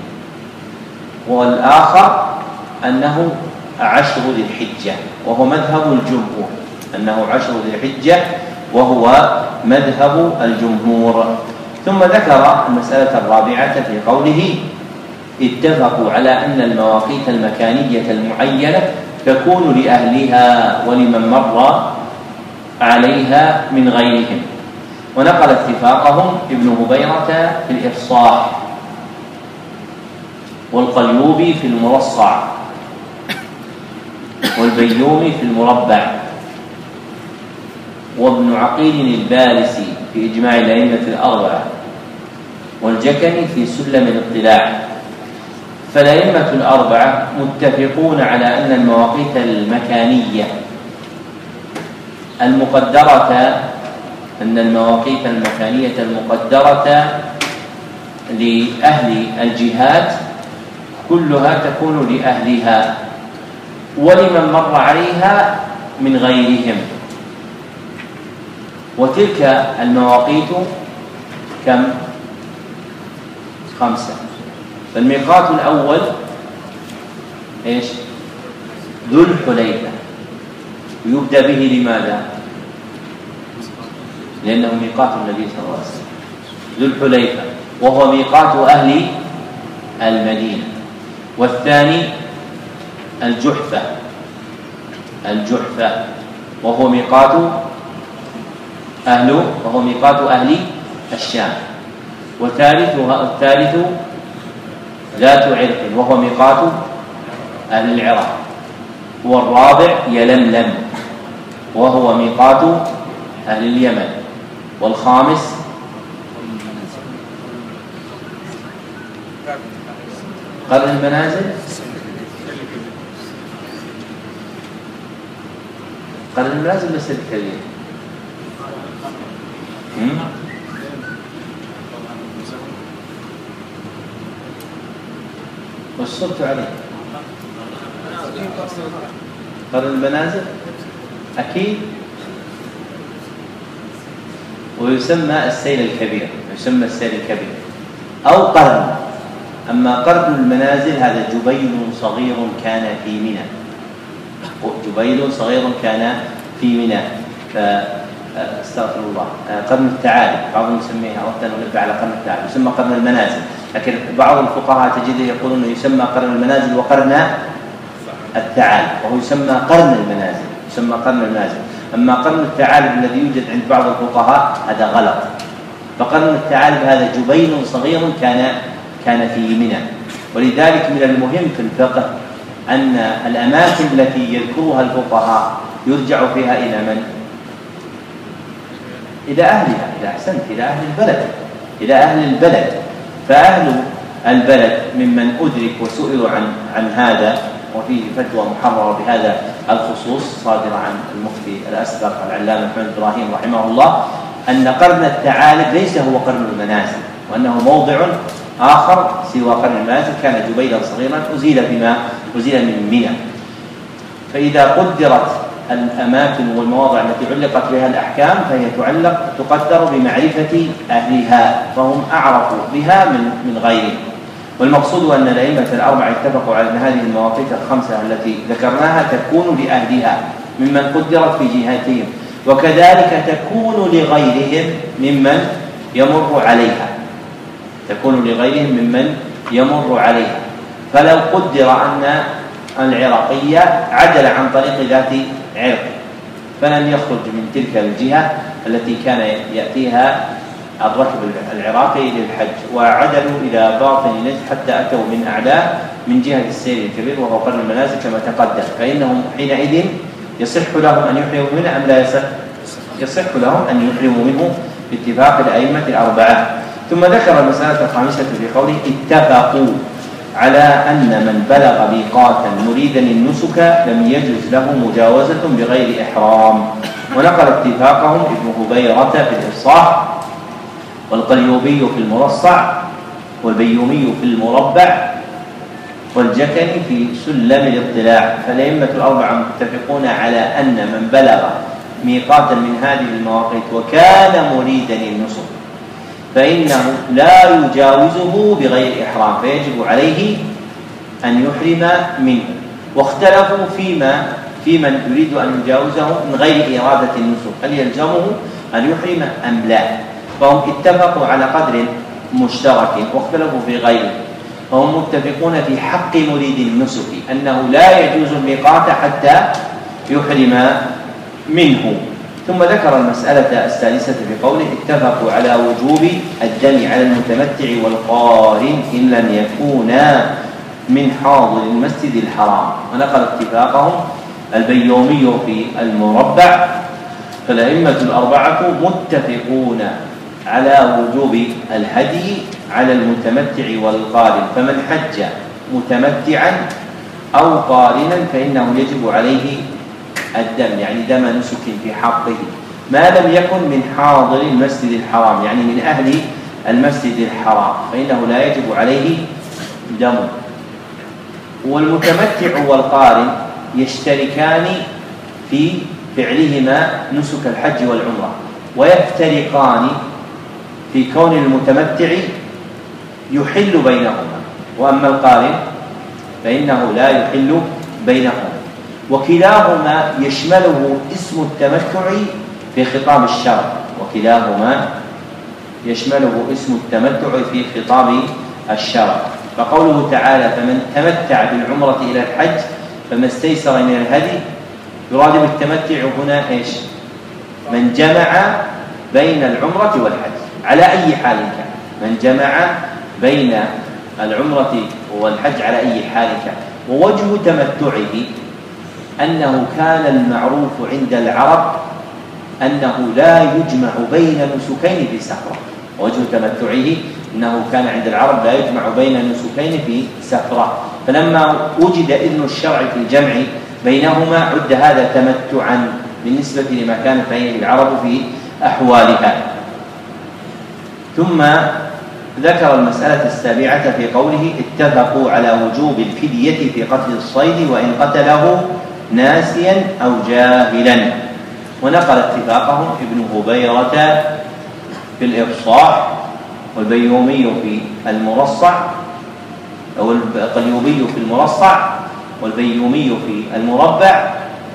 والآخر أنه عشر ذي الحجة وهو مذهب الجمهور، أنه عشر ذي الحجة وهو مذهب الجمهور. ثم ذكر المسألة الرابعة في قوله اتفقوا على أن المواقيت المكانية المعينة تكون لأهلها ولمن مر عليها من غيرهم، ونقل اتفاقهم ابن هبيرة في الإفصاح والقليوبي في المرصع والبيومي في المربع وابن عقيل البارسي في إجماع الأئمة الأربعة والجكني في سلم الاطلاع. فالأئمة الأربعة متفقون على أن المواقيت المكانية المقدرة أن المواقيت المكانية المقدرة لأهل الجهات كلها تكون لأهلها ولمن مر عليها من غيرهم. وتلك المواقيت كم؟ خمسة. فالميقات الأول إيش؟ ذو الحليفة، يبدأ به لماذا؟ لأنه ميقات النبي صلى الله عليه وسلم ذو الحليفة، وهو ميقات أهل المدينة. والثاني الجحفة الجحفة وهو ميقات أهل وهو ميقات أهل الشام. وثالثها الثالث ذات عرق وهو ميقات أهل العراق. والرابع يلملم وهو ميقات أهل اليمن. والخامس قرن المنازل قرن المنازل بس الكريم وصلت عليه قرن المنازل أكيد، ويسمى السيل الكبير يسمى السيل الكبير أو قرن. أما قرن المنازل هذا جبيل صغير كان في منى جبيل صغير كان في منى فاستغفر الله. قرن التعالي بعضهم يسميها، أردت أن أنبه على قرن التعالي يسمى قرن المنازل، لكن بعض الفقهاء تجده يقولون يسمى قرن المنازل وقرن التعالي، وهو يسمى قرن المنازل يسمى قرن المنازل. أما قرن التعالب الذي يوجد عند بعض الفقهاء هذا غلط. فقرن التعالب هذا جبيل صغير كان كان في منى. ولذلك من المهم في الفقه أن الأماكن التي يذكرها الفقهاء يرجع فيها إلى من؟ إلى أهلها، إلى أحسنت إلى أهل البلد. إلى أهل البلد، فأهل البلد ممن أدرك وسئلوا عن عن هذا، وفيه فتوى محررة بهذا الخصوص صادرة عن المفتي الأسبق العلامة محمد إبراهيم رحمه الله، أن قرن الثعالب ليس هو قرن المنازل، وأنه موضع آخر سوى قرن المنازل كان جبيلا صغيرا أزيل بما أزيل من منى. فإذا قدرت الأماكن والمواضع التي علقت بها الأحكام فهي تعلق تقدر بمعرفة أهلها، فهم أعرف بها من من غيرهم. والمقصود أن الأئمة الأربعة اتفقوا على أن هذه المواقيت الخمسة التي ذكرناها تكون لأهلها ممن قدرت في جهاتهم، وكذلك تكون لغيرهم ممن يمر عليها تكون لغيرهم ممن يمر عليها. فلو قدر أن العراقية عدل عن طريق ذات عرق فلن يخرج من تلك الجهة التي كان يأتيها الركب العراقي للحج، وعدلوا إلى باطن نجد حتى أتوا من أعلاه من جهة السير الكبير وهو قرن المنازل كما تقدم، فإنهم حينئذ يصح لهم أن يحرموا منه أم لا يصح؟ يصح لهم أن يحرموا منه باتفاق الأئمة الأربعة. ثم ذكر المسألة الخامسة في قوله اتفقوا على أن من بلغ ميقاتا مريدا النسك لم يجوز له مجاوزة بغير إحرام. ونقل اتفاقهم ابن هبيرة في الإفصاح، والقليوبي في المرصع، والبيومي في المربع، والجكني في سلم الاطلاع. فالأئمة الأربعة متفقون على أن من بلغ ميقاتا من هذه المواقيت وكان مريدا النسك فإنه لا يجاوزه بغير إحرام، فيجب عليه أن يحرم منه. واختلفوا فيما في من يريد أن يجاوزه من غير إرادة النسك، هل يلزمه أن يحرم أم لا؟ فهم اتفقوا على قدر مشترك واختلفوا في غيره. فهم متفقون في حق مريد النسك أنه لا يجوز الميقات حتى يحرم منه. ثم ذكر المسألة السادسة بقوله اتفقوا على وجوب الدم على المتمتع والقارن إن لم يكونا من حاضر المسجد الحرام. ونقل اتفاقهم البيومي في المربع. فالأئمة الأربعة متفقون على وجوب الهدي على المتمتع والقارن، فمن حج متمتعا أو قارنا فإنه يجب عليه الدم، يعني دم نسك في حقه، ما لم يكن من حاضر المسجد الحرام، يعني من أهل المسجد الحرام فإنه لا يجب عليه دم. والمتمتع والقارن يشتركان في فعلهما نسك الحج والعمرة، ويفترقان في كون المتمتع يحل بينهما، وأما القارن فإنه لا يحل بينهما. وكلاهما يشمله اسم التمتع في خطاب الشرع وكلاهما يشمله اسم التمتع في خطاب الشرع. فقوله تعالى فمن تمتع بالعمرة إلى الحج فما استيسر من الهدي، يراد بالتمتع هنا إيش؟ من جمع بين العمرة والحج على أي حال كان، من جمع بين العمرة والحج على أي حال كان. ووجه تمتعه أنه كان المعروف عند العرب أنه لا يجمع بين نسكين في سفرة، ووجه تمتعه أنه كان عند العرب لا يجمع بين نسكين في سفرة، فلما وجد إذن الشرع في الجمع بينهما عد هذا تمتعا بالنسبة لما كانت عليه العرب في أحوالها. ثم ذكر المسألة السابعة في قوله اتفقوا على وجوب الفدية في قتل الصيد وإن قتله ناسيا أو جاهلا. ونقل اتفاقهم ابن هبيرة في الإفصاح، والبيومي في المرصع أو القليوبي في المرصع، والبيومي في المربع،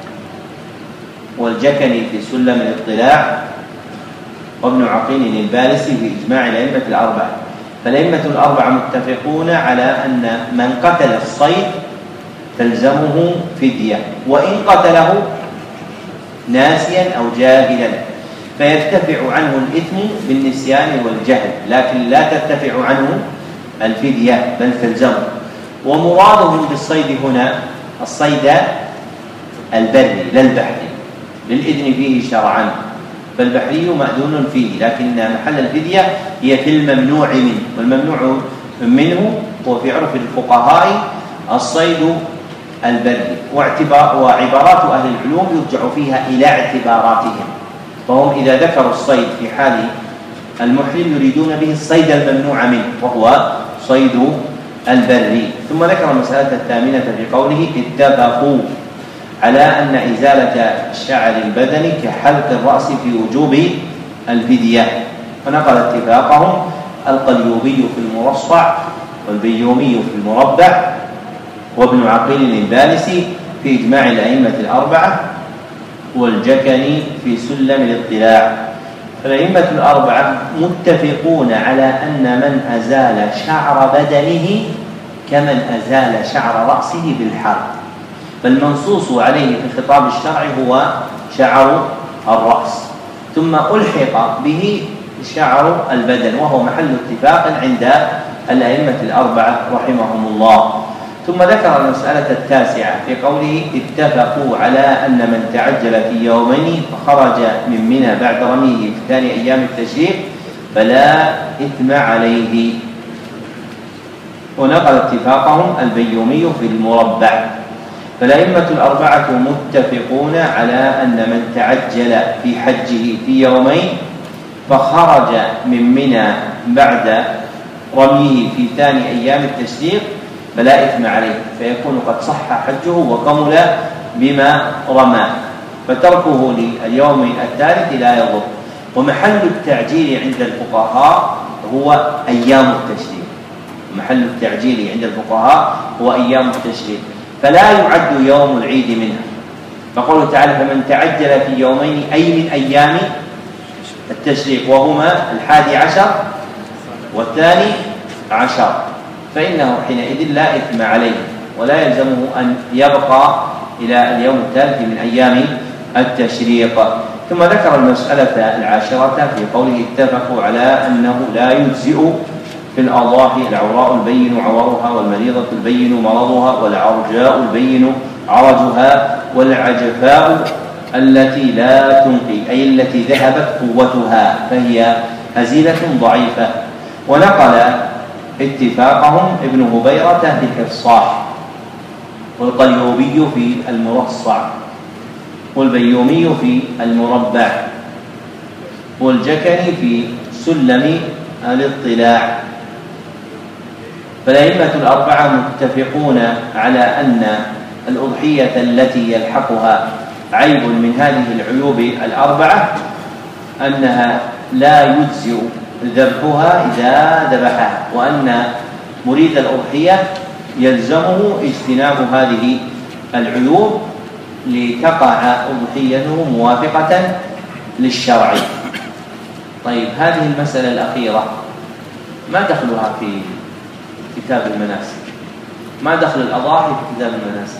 والجكني في سلم الاطلاع، وابن عقيل البالسي في إجماع الأئمة الأربعة. فالأئمة الأربعة متفقون على أن من قتل الصيد تلزمه فدية وإن قتله ناسيا أو جاهلا، فيرتفع عنه الإثم بالنسيان والجهل، لكن لا ترتفع عنه الفدية بل تلزمه. ومرادهم بالصيد هنا الصيد البري لا البحري، للإذن فيه شرعا، فالبحري مأذون فيه، لكن محل الفدية هي في الممنوع منه، والممنوع منه هو في عرف الفقهاء الصيد البري. وعبارات أهل العلوم يرجع فيها إلى اعتباراتهم، فهم إذا ذكروا الصيد في حال المحرم يريدون به الصيد الممنوع منه وهو صيد البري. ثم ذكر المسألة الثامنة في قوله اتفقوا على أن إزالة شعر البدن كحلق الرأس في وجوب الفدية، فنقل اتفاقهم القليوبي في المرصع والبيومي في المربع وابن عقيل البالسي في إجماع الأئمة الأربعة والجكني في سلم الاطلاع. فالأئمة الأربعة متفقون على أن من أزال شعر بدنه كمن أزال شعر رأسه بالحرق، فالمنصوص عليه في خطاب الشرع هو شعر الرأس، ثم ألحق به شعر البدن، وهو محل اتفاق عند الأئمة الأربعة رحمهم الله. ثم ذكر المسألة التاسعة في قوله اتفقوا على أن من تعجل في يومين فخرج من منى بعد رميه في ثاني أيام التشريق فلا إثم عليه. ونقل اتفاقهم البيومي في المربع. فالأئمة الأربعة متفقون على أن من تعجل في حجه في يومين فخرج من منى بعد رميه في ثاني أيام التشريق فلا إثم عليه، فيكون قد صح حجه وكمل بما رمى، فتركه لليوم الثالث لا يضر. ومحل التعجيل عند الفقهاء هو أيام التشريق، محل التعجيل عند الفقهاء هو أيام التشريق، فلا يعد يوم العيد منها. فقوله تعالى فمن تعجل في يومين أي من أيام التشريق وهما الحادي عشر والثاني عشر، فإنه حينئذ لا إثم عليه ولا يلزمه أن يبقى إلى اليوم الثالث من أيام التشريق. ثم ذكر المسألة العاشرة في قوله اتفقوا على أنه لا يجزئ في الأضاحي العوراء البين عورها والمريضة البين مرضها والعرجاء البين عرجها والعجفاء التي لا تنقي أي التي ذهبت قوتها فهي هزيلة ضعيفة. ونقل اتفاقهم ابن هبيرة بالإفصاح والقليوبي في المرصع والبيومي في المربع والجكني في سلم الاطلاع. فالأئمة الأربعة متفقون على أن الأضحية التي يلحقها عيب من هذه العيوب الأربعة أنها لا يجزئ ذبحها إذا ذبحها، وأن مريد الأضحية يلزمه اجتناب هذه العيوب لتقع أضحيته موافقة للشرع. طيب هذه المسألة الأخيرة ما دخلها في كتاب المناسك؟ ما دخل الأضاحي في كتاب المناسك؟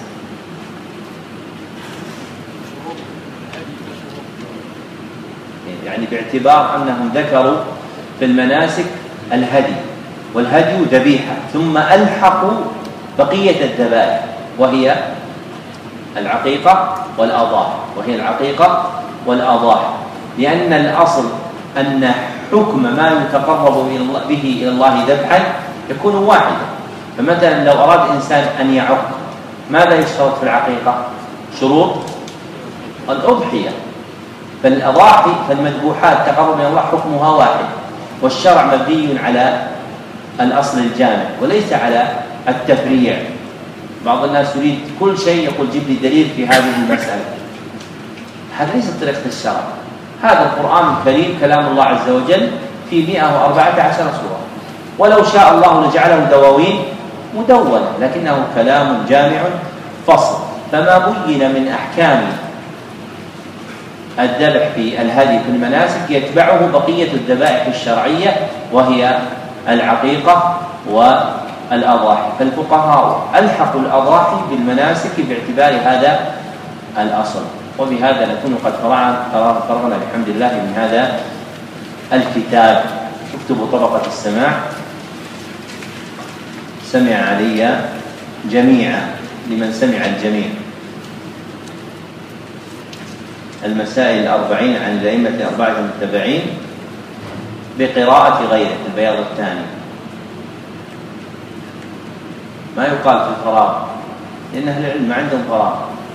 يعني باعتبار أنهم ذكروا في المناسك الهدي، والهدي ذبيحة، ثم ألحقوا بقية الذبائح وهي العقيقة والأضاحي وهي العقيقة والأضاحي، لأن الأصل أن حكم ما يتقرب به إلى الله ذبحا يكون واحدا. فمثلا لو أراد إنسان أن يعق ماذا يشترط في العقيقة؟ شروط الأضحية. فالأضاحي فالمذبوحات تقرب إلى الله حكمها واحد، والشرع مبني على الأصل الجامع وليس على التفريع. بعض الناس يريد كل شيء يقول جيب لي دليل في هذه المسألة، هذا ليس طريقة الشرع. هذا القرآن الكريم كلام الله عز وجل في مئة وأربعة عشر سورة، ولو شاء الله لجعله دواوين مدونة، لكنه كلام جامع فصل. فما بين من أحكام الذبح في الهدي في المناسك يتبعه بقية الذبائح الشرعية وهي العقيقة والأضاحي. فالفقهاء ألحقوا الأضاحي بالمناسك باعتبار هذا الأصل. وبهذا نكون قد فرغنا بحمد الله من هذا الكتاب. اكتبوا طبقة السماع. سمع علي جميعا لمن سمع الجميع. المسائل الأربعين عن الأئمة الأربعة المتبعين بقراءة غيره البياض الثاني. ما يقال في الفراغ، لأن أهل العلم ما عندهم فراغ،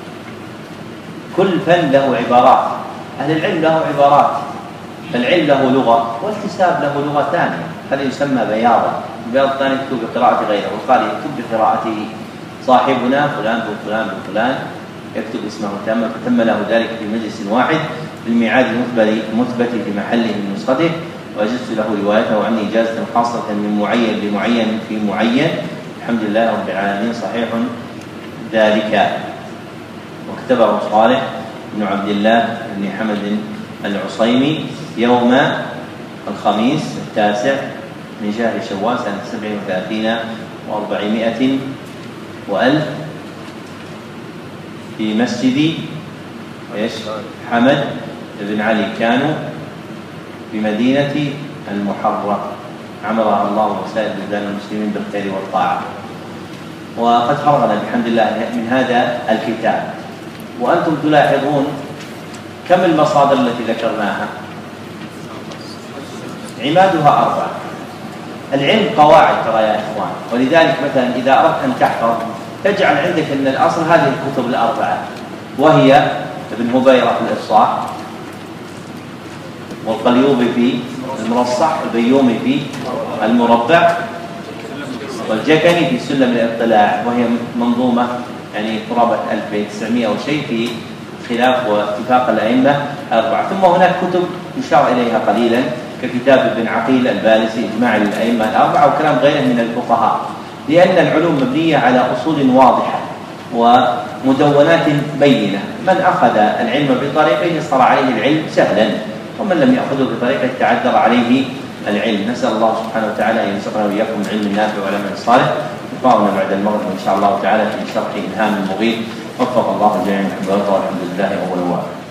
كل فن له عبارات، أهل العلم له عبارات، فالعلم له لغة والكتاب له لغة ثانية، هذا يسمى بياضا. البياض الثاني يكتب بقراءة غيره، وقال يكتب بقراءته صاحبنا فلان وفلان وفلان يكتب اسمه تاما، فتم له ذلك في مجلس واحد بالميعاد المثبت في محله من نسخته، وأجزت له روايته عني إجازة خاصة من معين لمعين في معين، الحمد لله رب العالمين صحيح ذلك. وكتبه صالح بن عبد الله بن حمد العصيمي يوم الخميس التاسع من شهر شوال سنة سبع وثلاثين وأربعمائة وألف في مسجد حمد بن علي كانوا بمدينة المحرة، عمرها الله وسائر بلدان المسلمين بالخير والطاعة. وقد فرغنا بحمد الله من هذا الكتاب، وأنتم تلاحظون كم المصادر التي ذكرناها؟ عمادها أربعة. العلم قواعد ترى يا إخوان، ولذلك مثلا إذا أردت أن تحفظ تجعل عندك أن الأصل هذه الكتب الأربعة، وهي ابن هبيرة في الإفصاح، والقليوبي في المرصح، والبيومي في المربع، والجكني في سلم الاطلاع، وهي منظومة يعني قرابة ألف وتسعمائة وشيء في خلاف واتفاق الأئمة الأربعة. ثم هناك كتب يشار إليها قليلا ككتاب ابن عقيل البارسي إجماع الأئمة الأربعة، وكلام غيره من الفقهاء، لأن العلوم مبنية على أصول واضحة ومدونات بينة. من أخذ العلم بطريقه صار عليه العلم سهلا، ومن لم يأخذه بطريقه تعذر عليه العلم. نسأل الله سبحانه وتعالى أن يرزقنا وإياكم العلم النافع والعمل الصالح. لقاؤنا بعد المغرب إن شاء الله تعالى في شرح إلهام المغيث. وفق الله الجميع والحمد لله أول وآخر.